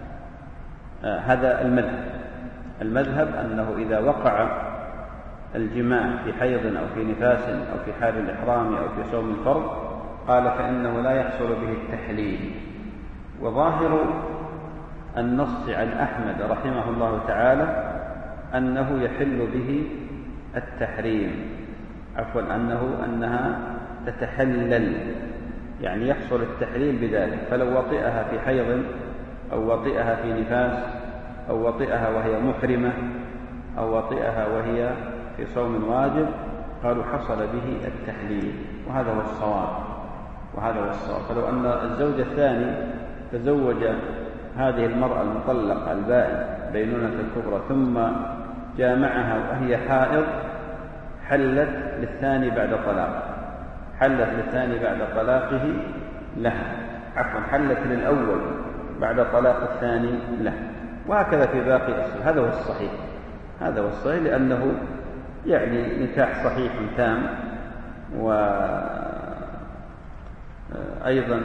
هذا المذهب. المذهب أنه إذا وقع الجماع في حيض أو في نفاس أو في حال الإحرام أو في صوم الفرض قال فإنه لا يحصل به التحليل. وظاهر النص عن أحمد رحمه الله تعالى أنه يحل به التحريم، عفوا أنه أنها تتحلل يعني يحصل التحليل بذلك، فلو وطئها في حيض أو وطئها في نفاس، أو وطئها وهي محرمة، أو وطئها وهي في صوم واجب، قالوا حصل به التحليل، وهذا هو الصواب، وهذا هو الصواب. فلو أن الزوج الثاني تزوج هذه المرأة المطلقة البائن بينونة الكبرى ثم جامعها وهي حائض، حلت للثاني بعد طلاق، حلت للثاني بعد طلاقه لها، عفوا حلت للأول بعد طلاق الثاني له، وهكذا في باقي الصحيح. هذا هو الصحيح، هذا هو الصحيح، لأنه يعني نكاح صحيح تام. وأيضا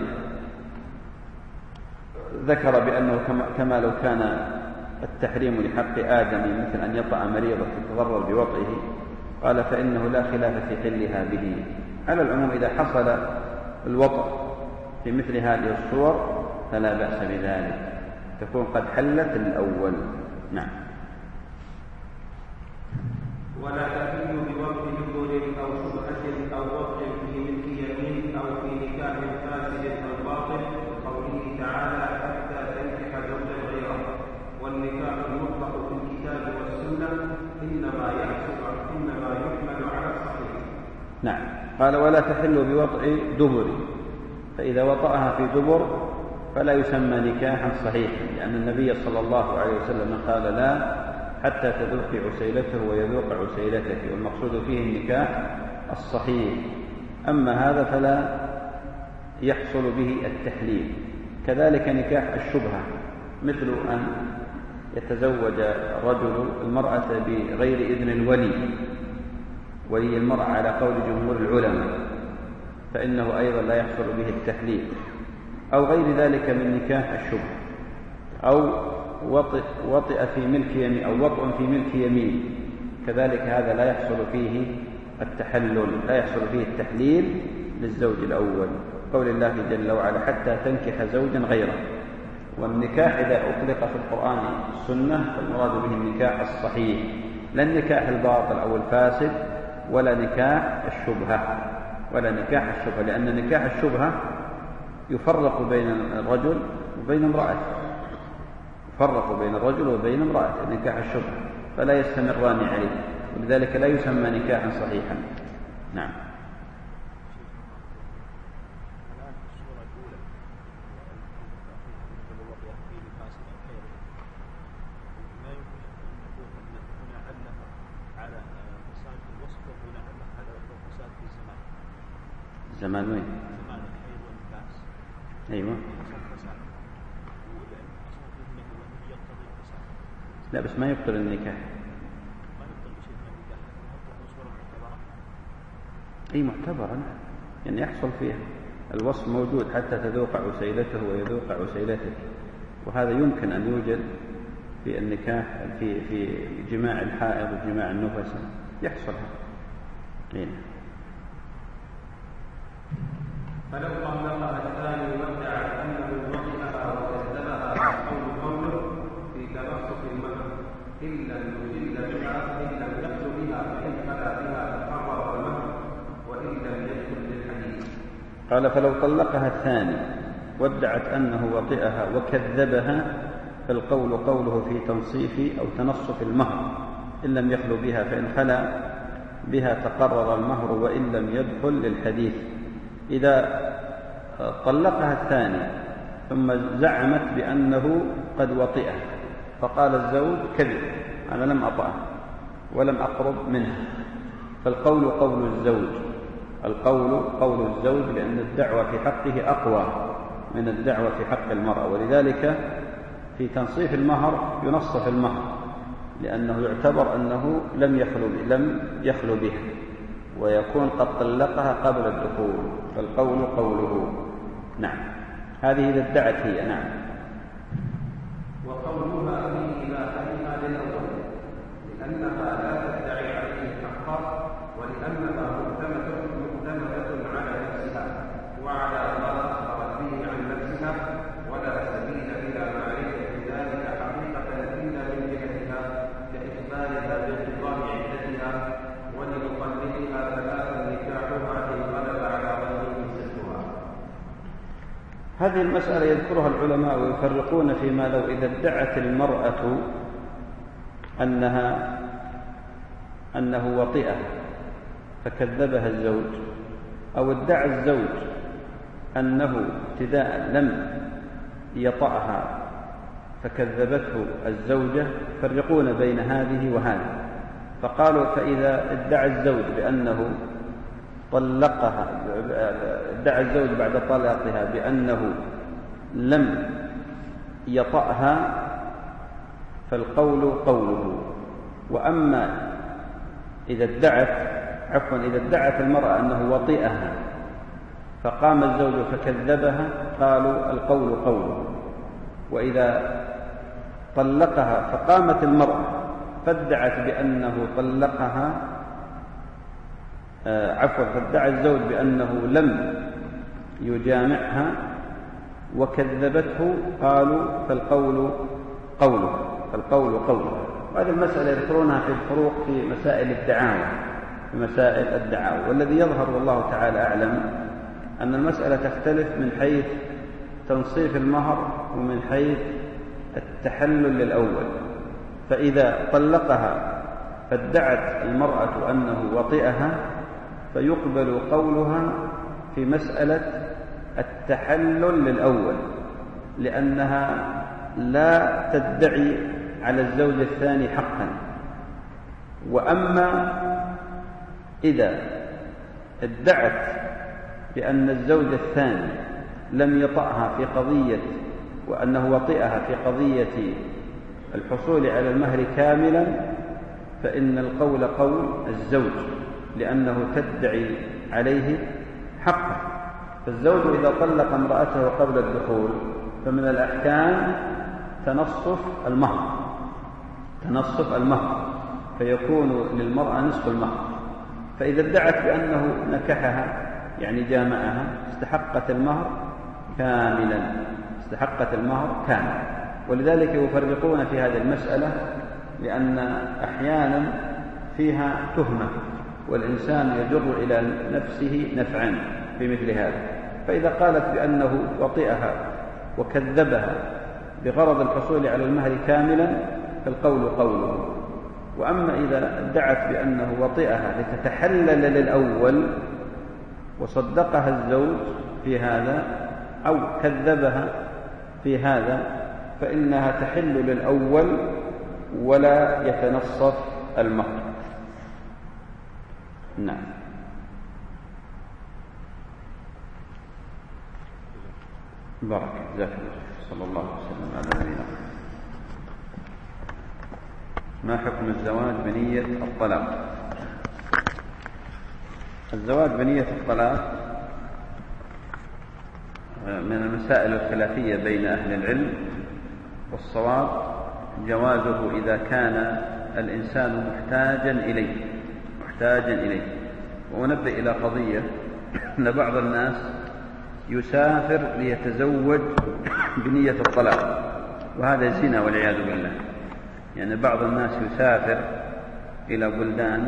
ذكر بأنه كما لو كان التحريم لحق آدم مثل أن يطأ مريضة تتضرر بوطئه، قال فإنه لا خلاف في حلها به. على العموم إذا حصل الوطأ في مثل هذه الصور فلا بأس بذلك، تكون قد حلت الأول. نعم. ولا تحل بوطء دبر أو شبهة أو وطء في ملك يمين أو في نكاح فاسد أو باطل، قوله تعالى حتى تنكح زوجا غيره. والنكاح المطلق في الكتاب والسنة إنما يحصل إنما يحمل على الصحيح. نعم. قال ولا تحل بوطء دبر، فإذا وطأها في دبر فلا يسمى نكاحا صحيحا، لأن النبي صلى الله عليه وسلم قال لا حتى تذوق عسيلته ويذوق عسيلتك، والمقصود فيه النكاح الصحيح. أما هذا فلا يحصل به التحليل. كذلك نكاح الشبهة، مثل أن يتزوج الرجل المرأة بغير إذن الولي، ولي المرأة على قول جمهور العلماء، فإنه أيضا لا يحصل به التحليل. أو غير ذلك من نكاح الشبهة، أو وطئ, وطئ في ملك يمين، أو وطئ في ملك يمين، كذلك هذا لا يحصل فيه التحلل، لا يحصل فيه التحليل للزوج الأول. قول الله جل وعلا حتى تنكح زوجا غيره. والنكاح إذا أطلق في القرآن السنة فالمراد به النكاح الصحيح، لا النكاح الباطل أو الفاسد، ولا نكاح الشبهة، ولا نكاح الشبهة، لأن نكاح الشبهة يفرق بين الرجل وبين امرأته، يفرق بين الرجل وبين امرأته نكاح الشبهة، فلا يستمران عليه، ولذلك لا يسمى نكاحا صحيحا. نعم. زمان وين؟ أيوة. لا بس ما يبطل النكاح. أي معتبرة، يعني يحصل فيها الوصف موجود حتى تذوق عسيلته ويذوق عسيلتك، وهذا يمكن أن يوجد في النكاح في في جماع الحائض وجماع النفس، يحصل هذا. فلو طلقها الثاني وادعت انه وطئها وكذبها قول قوله في تنصف المهر ان لم يجل بها ان لم يخل بها فان خلا بها تقرر المهر وان لم يدخل بالحديث. قال فلو طلقها الثاني وادعت انه وطئها وكذبها فالقول قوله في تنصيف او تنصف المهر ان لم يخل بها فان خلا بها تقرر المهر وان لم يدخل للحديث. إذا طلقها الثاني ثم زعمت بأنه قد وطئها، فقال الزوج كذب، أنا لم أطأه ولم أقرب منها، فالقول قول الزوج، القول قول الزوج، لأن الدعوة في حقه أقوى من الدعوة في حق المرأة. ولذلك في تنصيف المهر ينصف المهر، لأنه يعتبر أنه لم يخلو لم يخلو بها، ويكون قد طلقها قبل الدخول، فالقول قوله. نعم. هذه إذا ادعت هي. نعم. وقولها في إباحتها للأول لأنها لا تدعي عليه حقا، ولأنها مؤتمنة مؤتمنة على نفسها وعلى ما أخبرت به عن نفسها، ولا سبيل إلى معرفة ذلك حقيقة إلا من جهتها كإخبارها بانقضاء عدتها ولمطلقها ثلاثا نكاحها إن غلب على ظنه ستها. هذه المسألة يذكرها العلماء ويفرقون فيما لو إذا ادعت المرأة أنها أنه وطئها فكذبها الزوج، أو ادعى الزوج أنه ابتداء لم يطأها فكذبته الزوجة، يفرقون بين هذه وهذه. فقالوا فإذا ادعى الزوج بأنه طلقها، ادعى الزوج بعد طلاقها بأنه لم يطأها فالقول قوله. وأما إذا ادعت عفوا إذا ادعت المرأة أنه وطئها فقام الزوج فكذبها قالوا القول قوله. وإذا طلقها فقامت المرأة فادعت بأنه طلقها آه عفوا فادعى الزوج بأنه لم يجامعها وكذبته قالوا فالقول قوله فالقول قوله. وهذه المسألة يذكرونها في الفروق في مسائل الدعاوى في مسائل الدعاوى والذي يظهر والله تعالى أعلم أن المسألة تختلف من حيث تنصيف المهر ومن حيث التحلل للأول. فإذا طلقها فادعت المرأة أنه وطئها فيقبل قولها في مسألة التحلل للأول، لأنها لا تدعي على الزوج الثاني حقا. وأما إذا ادعت بأن الزوج الثاني لم يطأها في قضية وأنه وطئها في قضية الحصول على المهر كاملا فإن القول قول الزوج، لأنه تدعي عليه حقا. فالزوج إذا طلق امرأته قبل الدخول فمن الأحكام تنصف المهر تنصف المهر فيكون للمرأة نصف المهر. فإذا ادعت بأنه نكحها يعني جامعها استحقت المهر كاملا استحقت المهر كاملا. ولذلك يفرقون في هذه المسألة، لأن أحيانا فيها تهمة والإنسان يجر إلى نفسه نفعا في مثل هذا. فإذا قالت بأنه وطئها وكذبها بغرض الحصول على المهر كاملا فالقول قوله. وأما إذا ادعت بأنه وطئها لتتحلل للأول وصدقها الزوج في هذا أو كذبها في هذا فإنها تحل للأول ولا يتنصف المهر. نعم. بارك جزاك الله صلى الله عليه وسلم على نبينا. ما حكم الزواج بنية الطلاق؟ الزواج بنية الطلاق من المسائل الخلافية بين أهل العلم، والصواب جوازه إذا كان الإنسان محتاجا إليه محتاجا إليه. وأنبه إلى قضية أن بعض الناس يسافر ليتزوج بنية الطلاق، وهذا زنا والعياذ بالله. يعني بعض الناس يسافر إلى بلدان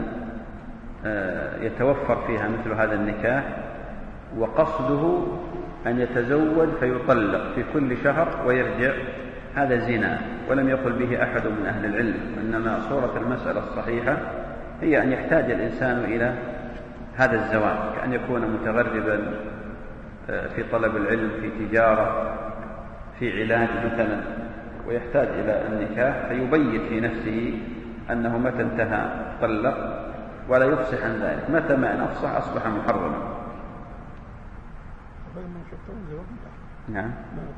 يتوفر فيها مثل هذا النكاح وقصده أن يتزوج فيطلق في كل شهر ويرجع، هذا زنا ولم يقل به أحد من أهل العلم. إنما صورة المسألة الصحيحة هي أن يحتاج الإنسان إلى هذا الزواج، كأن يكون متغربا في طلب العلم في تجارة في علاج مثلا ويحتاج إلى النكاح فيبيت في نفسه أنه متى انتهى طلق ولا يفصح عن ذلك. متى ما أن أفصح أصبح محرما. نعم.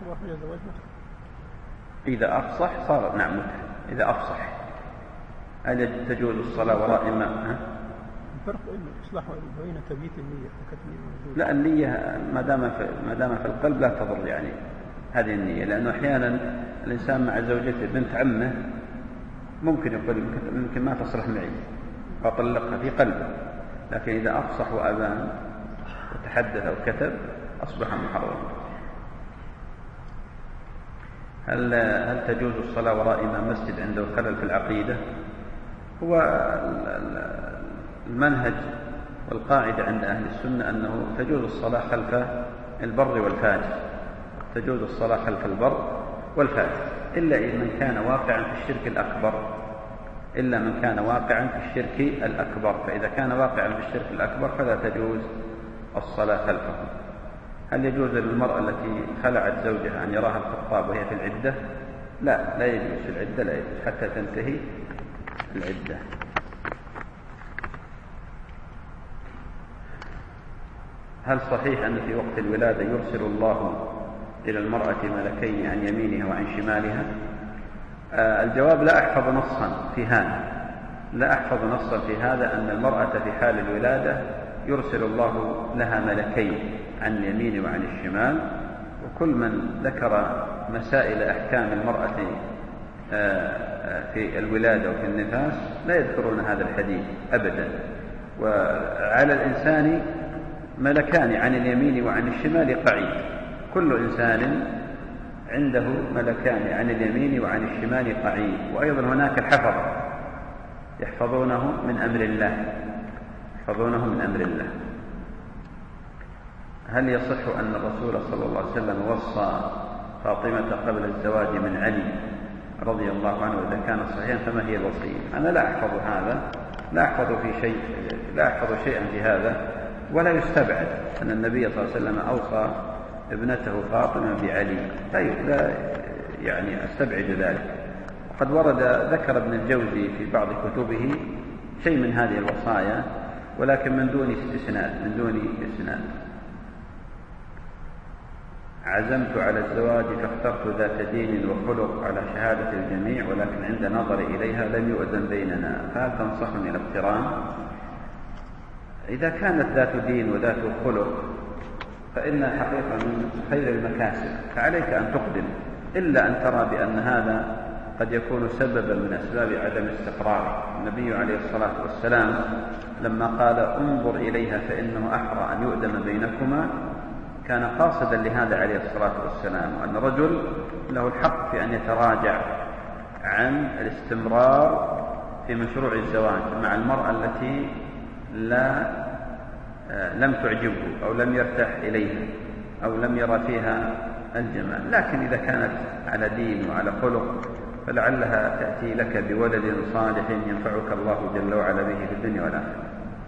إذا أفصح صار نعم متى إذا أفصح. هل تجوز الصلاة وراء إمام؟ الفرق بين الإصلاح وبين تبييت النية وكتم؟ لا، النية ما دام في ما دام في القلب لا تضر يعني هذه النية، لأنه أحيانا الإنسان مع زوجته بنت عمه ممكن يقول يمكن ما تصلح معي فطلقها في قلبه، لكن إذا أفصح وأبان وتحدث أو كتب أصبح محرما. هل هل تجوز الصلاة وراء إمام مسجد عنده خلل في العقيدة؟ هو المنهج والقاعدة عند أهل السنة أنه تجوز الصلاة خلف البر والفاجر، تجوز الصلاة خلف البر والفاسق، إلا من كان واقعا في الشرك الأكبر إلا من كان واقعا في الشرك الأكبر فإذا كان واقعا في الشرك الأكبر فلا تجوز الصلاة خلفه. هل يجوز للمرأة التي خلعت زوجها أن يراها الخطاب وهي في العدة؟ لا، لا يجوز في العدة، لا يجوز حتى تنتهي العدة. هل صحيح أن في وقت الولادة يرسل الله إلى المرأة ملكين عن يمينها وعن شمالها؟ آه الجواب لا أحفظ نصا في هذا لا أحفظ نصا في هذا أن المرأة في حال الولادة يرسل الله لها ملكين عن اليمين وعن الشمال، وكل من ذكر مسائل أحكام المرأة آه في الولادة وفي النفاس لا يذكرون هذا الحديث أبدا. وعلى الإنسان ملكان عن اليمين وعن الشمال قعيد، كل إنسان عنده ملكان عن اليمين وعن الشمال قعيد. وأيضا هناك الحفظ يحفظونه من أمر الله يحفظونه من أمر الله. هل يصح أن الرسول صلى الله عليه وسلم وصى فاطمة قبل الزواج من علي رضي الله عنه؟ إذا كان صحيحا فما هي الوصية؟ أنا لا أحفظ هذا لا أحفظ في شيء لا أحفظ شيئا في هذا، ولا يستبعد أن النبي صلى الله عليه وسلم أوصى ابنته فاطمة بعلي، لا يعني أستبعد ذلك. وقد ورد ذكر ابن الجوزي في بعض كتبه شيء من هذه الوصايا، ولكن من دون استثناء من دون استثناء. عزمت على الزواج فاخترت ذات دين وخلق على شهادة الجميع، ولكن عند نظري إليها لم يؤذن بيننا، فهل تنصحني الاقتران؟ إذا كانت ذات دين وذات خلق فإنها حقيقة من خير المكاسب، فعليك أن تقدم، إلا أن ترى بأن هذا قد يكون سببا من أسباب عدم استقرار. النبي عليه الصلاة والسلام لما قال انظر إليها فإنه أحرى أن يؤدم بينكما كان قاصدا لهذا عليه الصلاة والسلام، وأن الرجل له الحق في أن يتراجع عن الاستمرار في مشروع الزواج مع المرأة التي لا لم تعجبه أو لم يرتاح إليها أو لم يرى فيها الجمال. لكن إذا كانت على دين وعلى خلق فلعلها تأتي لك بولد صالح ينفعك الله جل وعلا به في الدنيا والآخرة.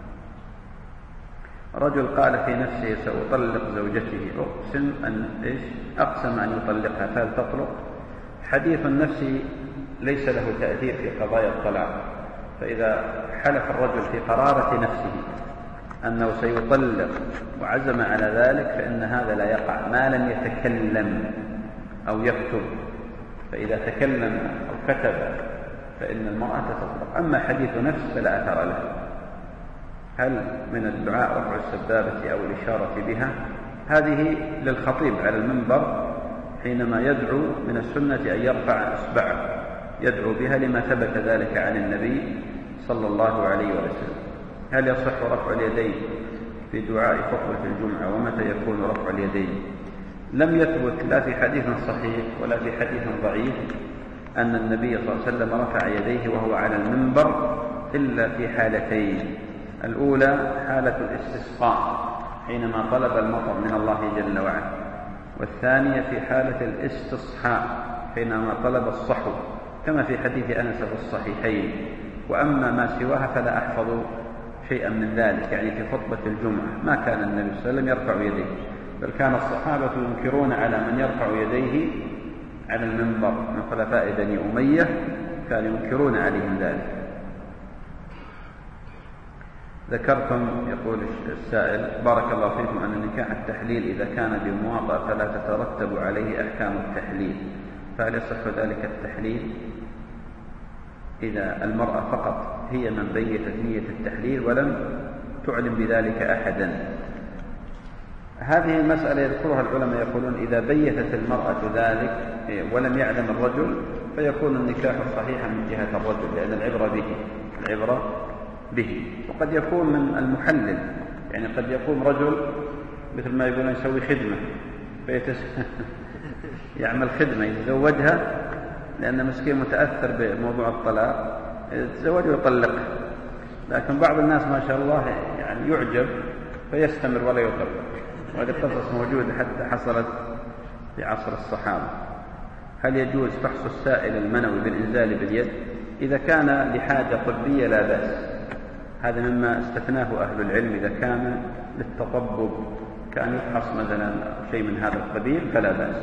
رجل قال في نفسه سأطلق زوجته، أقسم أن إيش أقسم أن يطلقها، فهل تطلق؟ حديث النفس ليس له تأثير في قضايا الطلاق، فإذا حلف الرجل في قرارة نفسه أنه سيطلق وعزم على ذلك فإن هذا لا يقع ما لم يتكلم أو يكتب، فإذا تكلم أو كتب فإن المرأة تطلق. أما حديث نفس فلا أثر له. هل من الدعاء رفع السبابة أو الإشارة بها؟ هذه للخطيب على المنبر حينما يدعو، من السنة أن يرفع إصبعه يدعو بها لما ثبت ذلك عن النبي صلى الله عليه وسلم. هل يصح رفع اليدين في دعاء خطبة الجمعة، ومتى يكون رفع اليدين؟ لم يثبت لا في حديث صحيح ولا في حديث ضعيف أن النبي صلى الله عليه وسلم رفع يديه وهو على المنبر إلا في حالتين: الأولى حالة الاستسقاء حينما طلب المطر من الله جل وعلا، والثانية في حالة الاستصحاء حينما طلب الصحو كما في حديث أنس في الصحيحين. وأما ما سواها فلا أحفظ شيئا من ذلك، يعني في خطبة الجمعة ما كان النبي صلى الله عليه وسلم يرفع يديه، بل كان الصحابة ينكرون على من يرفع يديه على المنبر من خلفاء بني أمية، كانوا ينكرون عليهم ذلك. ذكرتم يقول السائل بارك الله فيكم أن نكاح التحليل إذا كان بمواطأة فلا تترتب عليه أحكام التحليل، فهل يصح ذلك التحليل إذا المرأة فقط هي من بيتت نية التحليل ولم تعلم بذلك أحدا؟ هذه المسألة يذكرها العلماء، يقولون إذا بيتت المرأة ذلك ولم يعلم الرجل فيكون النكاح صحيحا من جهة الرجل، لأن العبرة به العبرة به وقد يكون من المحلل، يعني قد يكون رجل مثل ما يقولون يسوي خدمة فيتس... يعمل خدمة يتزوجها لأن مسكين متأثر بموضوع الطلاق، يتزوج ويطلق. لكن بعض الناس ما شاء الله يعني يعجب فيستمر ولا يطلق، وهذه القصص موجودة حتى حصلت في عصر الصحابة. هل يجوز فحص السائل المنوي بالإنزال باليد؟ إذا كان لحاجة طبية لا بأس، هذا مما استثناه أهل العلم. إذا كان للتطبب كأن يفحص مثلا شيء من هذا القبيل فلا بأس.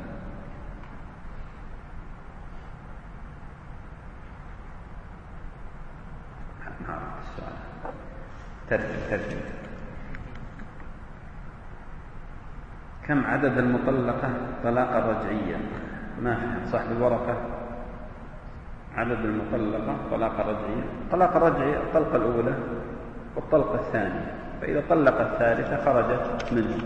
ترجم ترجم كم عدد المطلقة طلاقا رجعيا؟ ما في صاحب الورقة. عدد المطلقة طلاقا رجعيا، طلاق رجعي الطلقة الأولى والطلقة الثانية، فإذا طلق الثالثة خرجت منه.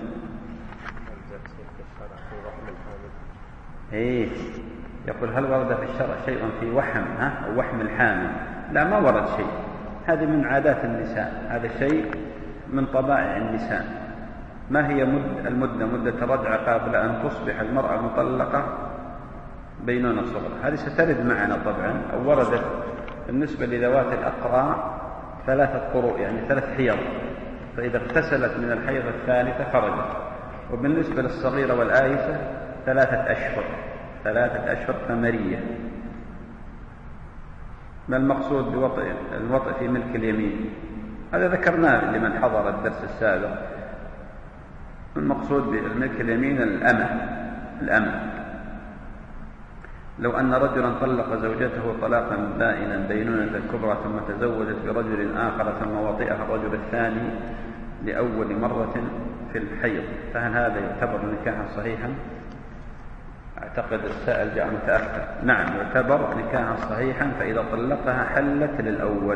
إيه يقول هل ورد في الشرع شيء في وحم ها أو وحم الحامل؟ لا، ما ورد شيء، هذه من عادات النساء، هذا شيء من طبائع النساء. ما هي مد المدة مدة الرجعة قبل أن تصبح المرأة مطلقة بينونة صغرى؟ هذه سترد معنا طبعا، أو وردت بالنسبة لذوات الأقراء ثلاثة قروء، يعني ثلاث حيض، فإذا اغتسلت من الحيض الثالثة خرجت. وبالنسبة للصغيرة والآيسة ثلاثة أشهر، ثلاثة أشهر ثمرية. ما المقصود بوطئ الوطئ في ملك اليمين؟ هذا ذكرناه لمن حضر الدرس السابق. المقصود بملك اليمين الأمة الأمة لو أن رجلا طلق زوجته طلاقا بائنا بينونة كبرى ثم تزوجت برجل آخر ثم وطئها الرجل الثاني لأول مرة في الحيض، فهل هذا يعتبر نكاحا صحيحا؟ أعتقد السائل جاء متأخر. نعم يعتبر نكاحا صحيحا، فإذا طلقها حلت للأول.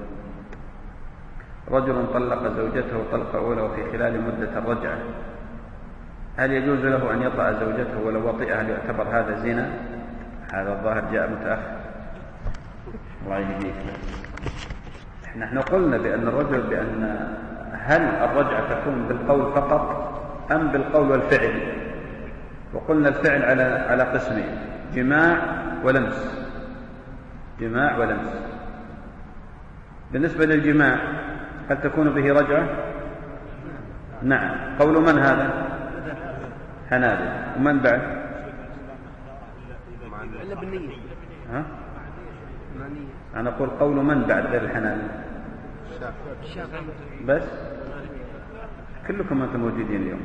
رجل طلق زوجته طلقة أولى وفي خلال مدة الرجعة، هل يجوز له أن يطأ زوجته ولو وطئها؟ هل يعتبر هذا زنا؟ هذا الظاهر جاء متأخر. الله يهديك. نحن قلنا بأن الرجل بأن هل الرجعة تكون بالقول فقط أم بالقول والفعل؟ وقلنا الفعل على على قسمين، جماع ولمس. جماع ولمس. بالنسبة للجماع هل تكون به رجعة؟ نعم. قول من هذا؟ حنابل. ومن بعد؟ إلا بالنية. ها؟ أنا أقول قول من بعد غير الحنابل؟ الشافعي. بس كلكم أنتم موجودين اليوم.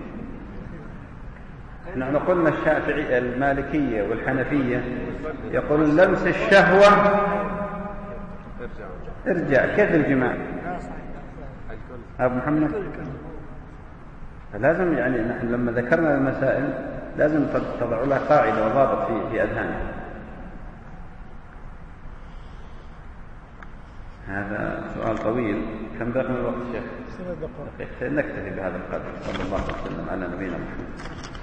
نحن قلنا الشافعي المالكية والحنفية يقولون لمس الشهوة ارجع. كيف الجماع؟ أبو محمد لازم يعني نحن لما ذكرنا المسائل لازم تضع لها قاعدة وضابط في في أذهاننا. هذا سؤال طويل. كم باقي من الوقت شيخ؟ نكتفي بهذا القدر. صلى الله عليه وسلم على نبينا محمد.